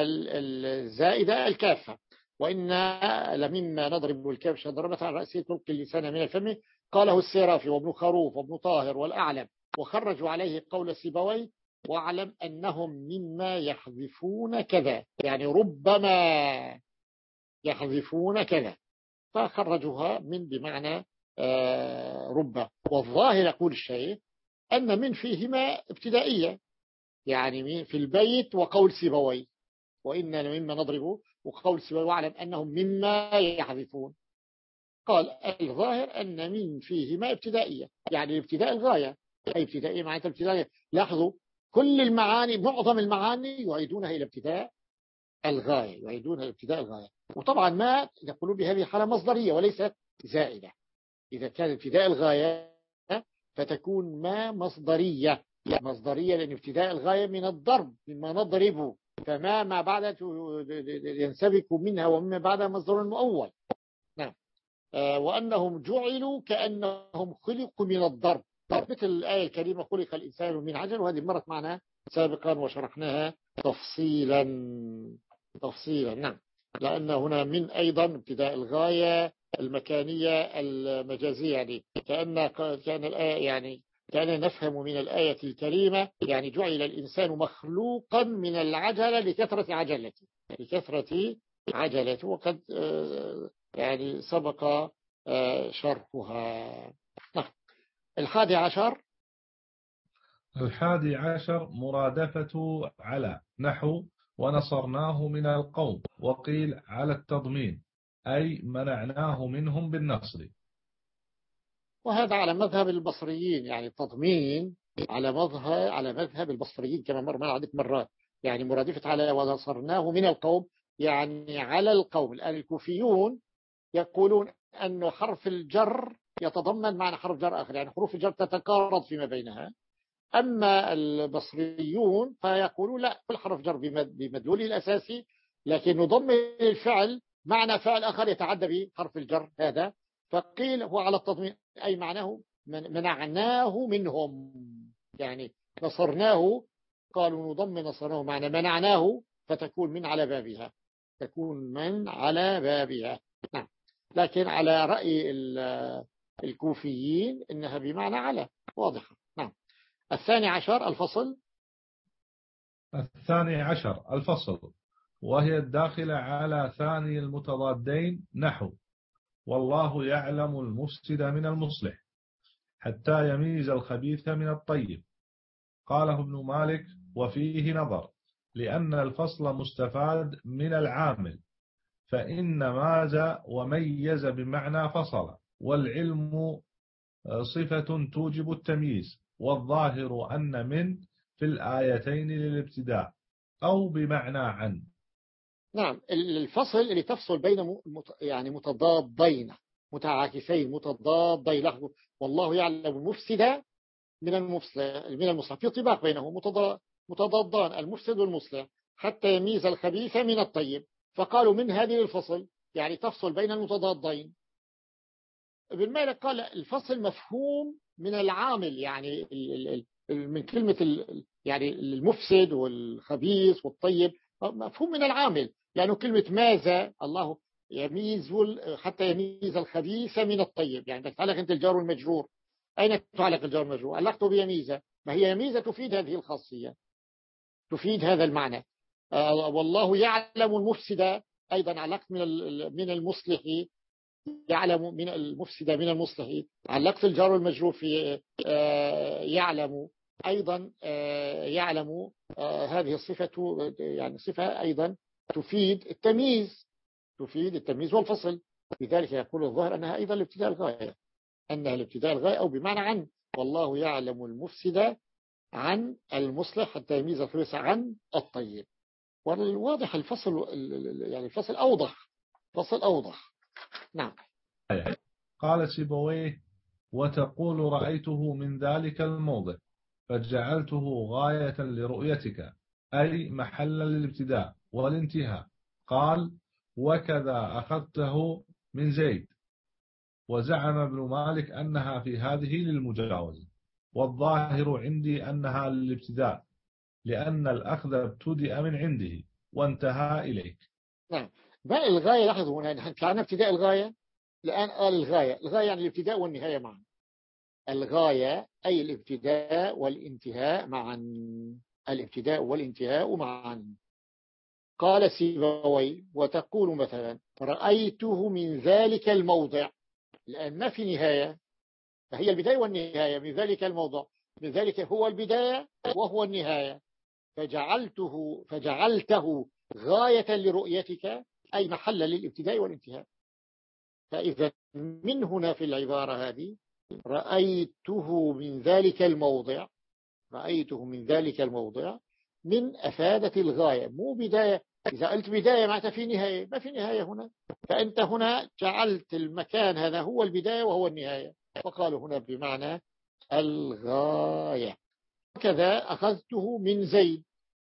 الزائدة الكافة. وإنا لمما نضرب الكبش ضربة على رأسه تلقي اللسان من الفم. قاله السيرافي وابن خروف وابن طاهر والأعلم وخرجوا عليه قول سيبوي واعلم أنهم مما يحذفون كذا، يعني ربما يحذفون كذا، فخرجوها من بمعنى رب. والظاهر يقول الشيخ أن من فيهما ابتدائية، يعني من في البيت وقول سيبوي وإننا مما نضرب وقول سيبوي واعلم أنهم مما يحذفون. قال الظاهر أن من فيهما ابتدائية، يعني ابتداء الغاية، أي ابتدائية معناتها ابتدائية. لاحظوا كل المعاني، معظم المعاني يعيدونها إلى ابتداء الغاية، يعيدونها إلى ابتداء الغاية. وطبعا ما يقولون بهذه الحالة مصدرية وليست زائدة. إذا كان ابتداء الغاية فتكون ما مصدرية، مصدرية لأن ابتداء الغاية من الضرب مما نضربه، فما ما بعد ينسبك منها ومما بعدها مصدر مؤول. نعم. آه وأنهم جعلوا كأنهم خلقوا من الضرب، مثل الآية الكريمة خلق الإنسان من عجل، وهذه مرت معنا سابقا وشرحناها تفصيلا تفصيلا. نعم. لأن هنا من أيضا ابتداء الغاية المكانية المجازية، يعني كأن كان الآية يعني كان نفهم من الآية الكريمة يعني جعل الإنسان مخلوقا من العجلة لكثرة عجلته، لكثرة عجلته، وقد يعني سبق شرحها. الحادي عشر الحادي عشر مرادفة على، نحو ونصرناه من القوم، وقيل على التضمين أي منعناه منهم بالنصر. وهذا على مذهب البصريين، يعني التضمين على مذهب على مذهب البصريين كما مر معنا عدة مرات. يعني مرادفة على ونصرناه من القوم يعني على القوم. الآن الكوفيون يقولون أن حرف الجر يتضمن معنى حرف جر آخر، يعني حروف الجر تتقارض فيما بينها. أما البصريون فيقولوا لا، كل حرف جر بمدلوله الأساسي، لكن نضمن الفعل معنى فعل آخر يتعدى بحرف الجر هذا، فقيل هو على التضمين، أي معناه منعناه منهم، يعني نصرناه، قالوا نضمن نصرناه معنى منعناه، فتكون من على بابها، تكون من على بابها. نعم. لكن على رأي الكوفيين إنها بمعنى على، واضحة. نعم. الثاني عشر الفصل. الثاني عشر الفصل، وهي الداخلة على ثاني المتضادين، نحو والله يعلم المفسد من المصلح حتى يميز الخبيث من الطيب. قاله ابن مالك وفيه نظر، لأن الفصل مستفاد من العامل، فإن ماز وميز بمعنى فصل، والعلم صفة توجب التمييز، والظاهر أن من في الآيتين للابتداء أو بمعنى عن. نعم. الفصل اللي تفصل بين يعني متضادين متعاكسين متضادين، والله يعلم المفسد من المصلح، من المصلح في طباق بينهم متضادان، المفسد والمصلح، حتى يميز الخبيث من الطيب، فقالوا من هذه الفصل يعني تفصل بين المتضادين. ابن مالك قال الفصل مفهوم من العامل، يعني من كلمة يعني المفسد والخبيث والطيب مفهوم من العامل، لأنه كلمة ماذا الله يميز حتى يميز الخبيث من الطيب، يعني تعلق أنت الجار والمجرور، أين تعلق الجار والمجرور؟ علقته بيميزة، ما هي يميزة تفيد هذه الخاصية، تفيد هذا المعنى. آه والله يعلم المفسد، أيضا علقت من من المصلح، يعلم من المفسد من المصلح، علقت الجار والمجرور في آه يعلم، أيضا آه يعلم، آه هذه الصفة يعني صفة أيضا تفيد التمييز، تفيد التمييز والفصل، لذلك يقول الظاهر أنها أيضا الابتداء الغاية، أنها الابتداء الغاية أو بمعنى عن، والله يعلم المفسد عن المصلح حتى يميز الخبيث عن الطيب. والواضح الفصل يعني الفصل أوضح، فصل أوضح. نعم. قال سيبويه وتقول رأيته من ذلك الموضع فجعلته غاية لرؤيتك، أي محلا للابتداء والانتهاء. قال وكذا أخذته من زيد. وزعم ابن مالك أنها في هذه للمجاوزة، والظاهر عندي أنها للابتداء، لأن الأخذ ابتدأ من عنده وانتهى إليك. نعم. بقى الغاية لاحظوا هنا نحن كان ابتداء الغاية، الآن قال الغاية، الغاية يعني الابتداء والنهاية معا، الغاية أي الابتداء والانتهاء معا، الابتداء والانتهاء معا. قال سيبوي وتقول مثلا رأيته من ذلك الموضع، لأن ما في نهاية، فهي البداية والنهاية من ذلك الموضع، من ذلك هو البداية وهو النهاية، فجعلته فجعلته غاية لرؤيتك أي محلا للابتداء والانتهاء. فإذا من هنا في العبارة هذه رأيته من ذلك الموضع، رأيته من ذلك الموضع من أفادة الغاية، مو بداية. إذا قلت بداية ما في نهاية، ما في نهاية هنا، فأنت هنا جعلت المكان هذا هو البداية وهو النهاية، فقالوا هنا بمعنى الغاية. كذا أخذته من زيد،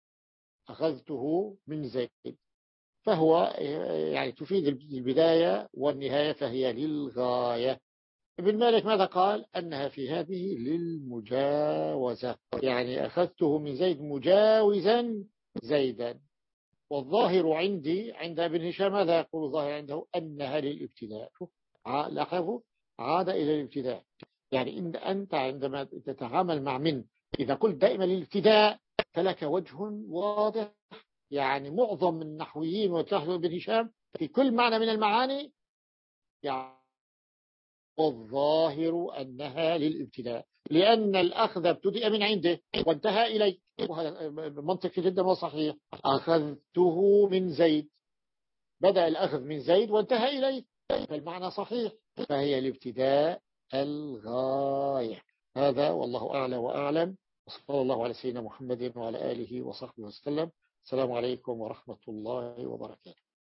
أخذته من زيد، فهو يعني تفيد البداية والنهاية، فهي للغاية. ابن مالك ماذا قال؟ أنها في هذه للمجاوزة، يعني أخذته من زيد مجاوزا زيدا. والظاهر عندي عند ابن هشام ماذا يقول الظاهر عنده؟ أنها للابتداء. لاحظوا عاد إلى الابتداء، يعني إن أنت عندما تتعامل مع من إذا قلت دائما للابتداء فلك وجه واضح، يعني معظم النحويين وتلاحظوا ابن هشام في كل معنى من المعاني يعني والظاهر أنها للابتداء، لأن الأخذ ابتدأ من عنده وانتهى إليه، وهذا منطقي جدا وصحيح. أخذته من زيد، بدأ الأخذ من زيد وانتهى إليه، فالمعنى صحيح، فهي الابتداء الغاية. هذا والله أعلى وأعلم، وصلى الله على سيدنا محمد وعلى آله وصحبه وسلم. السلام عليكم ورحمة الله وبركاته.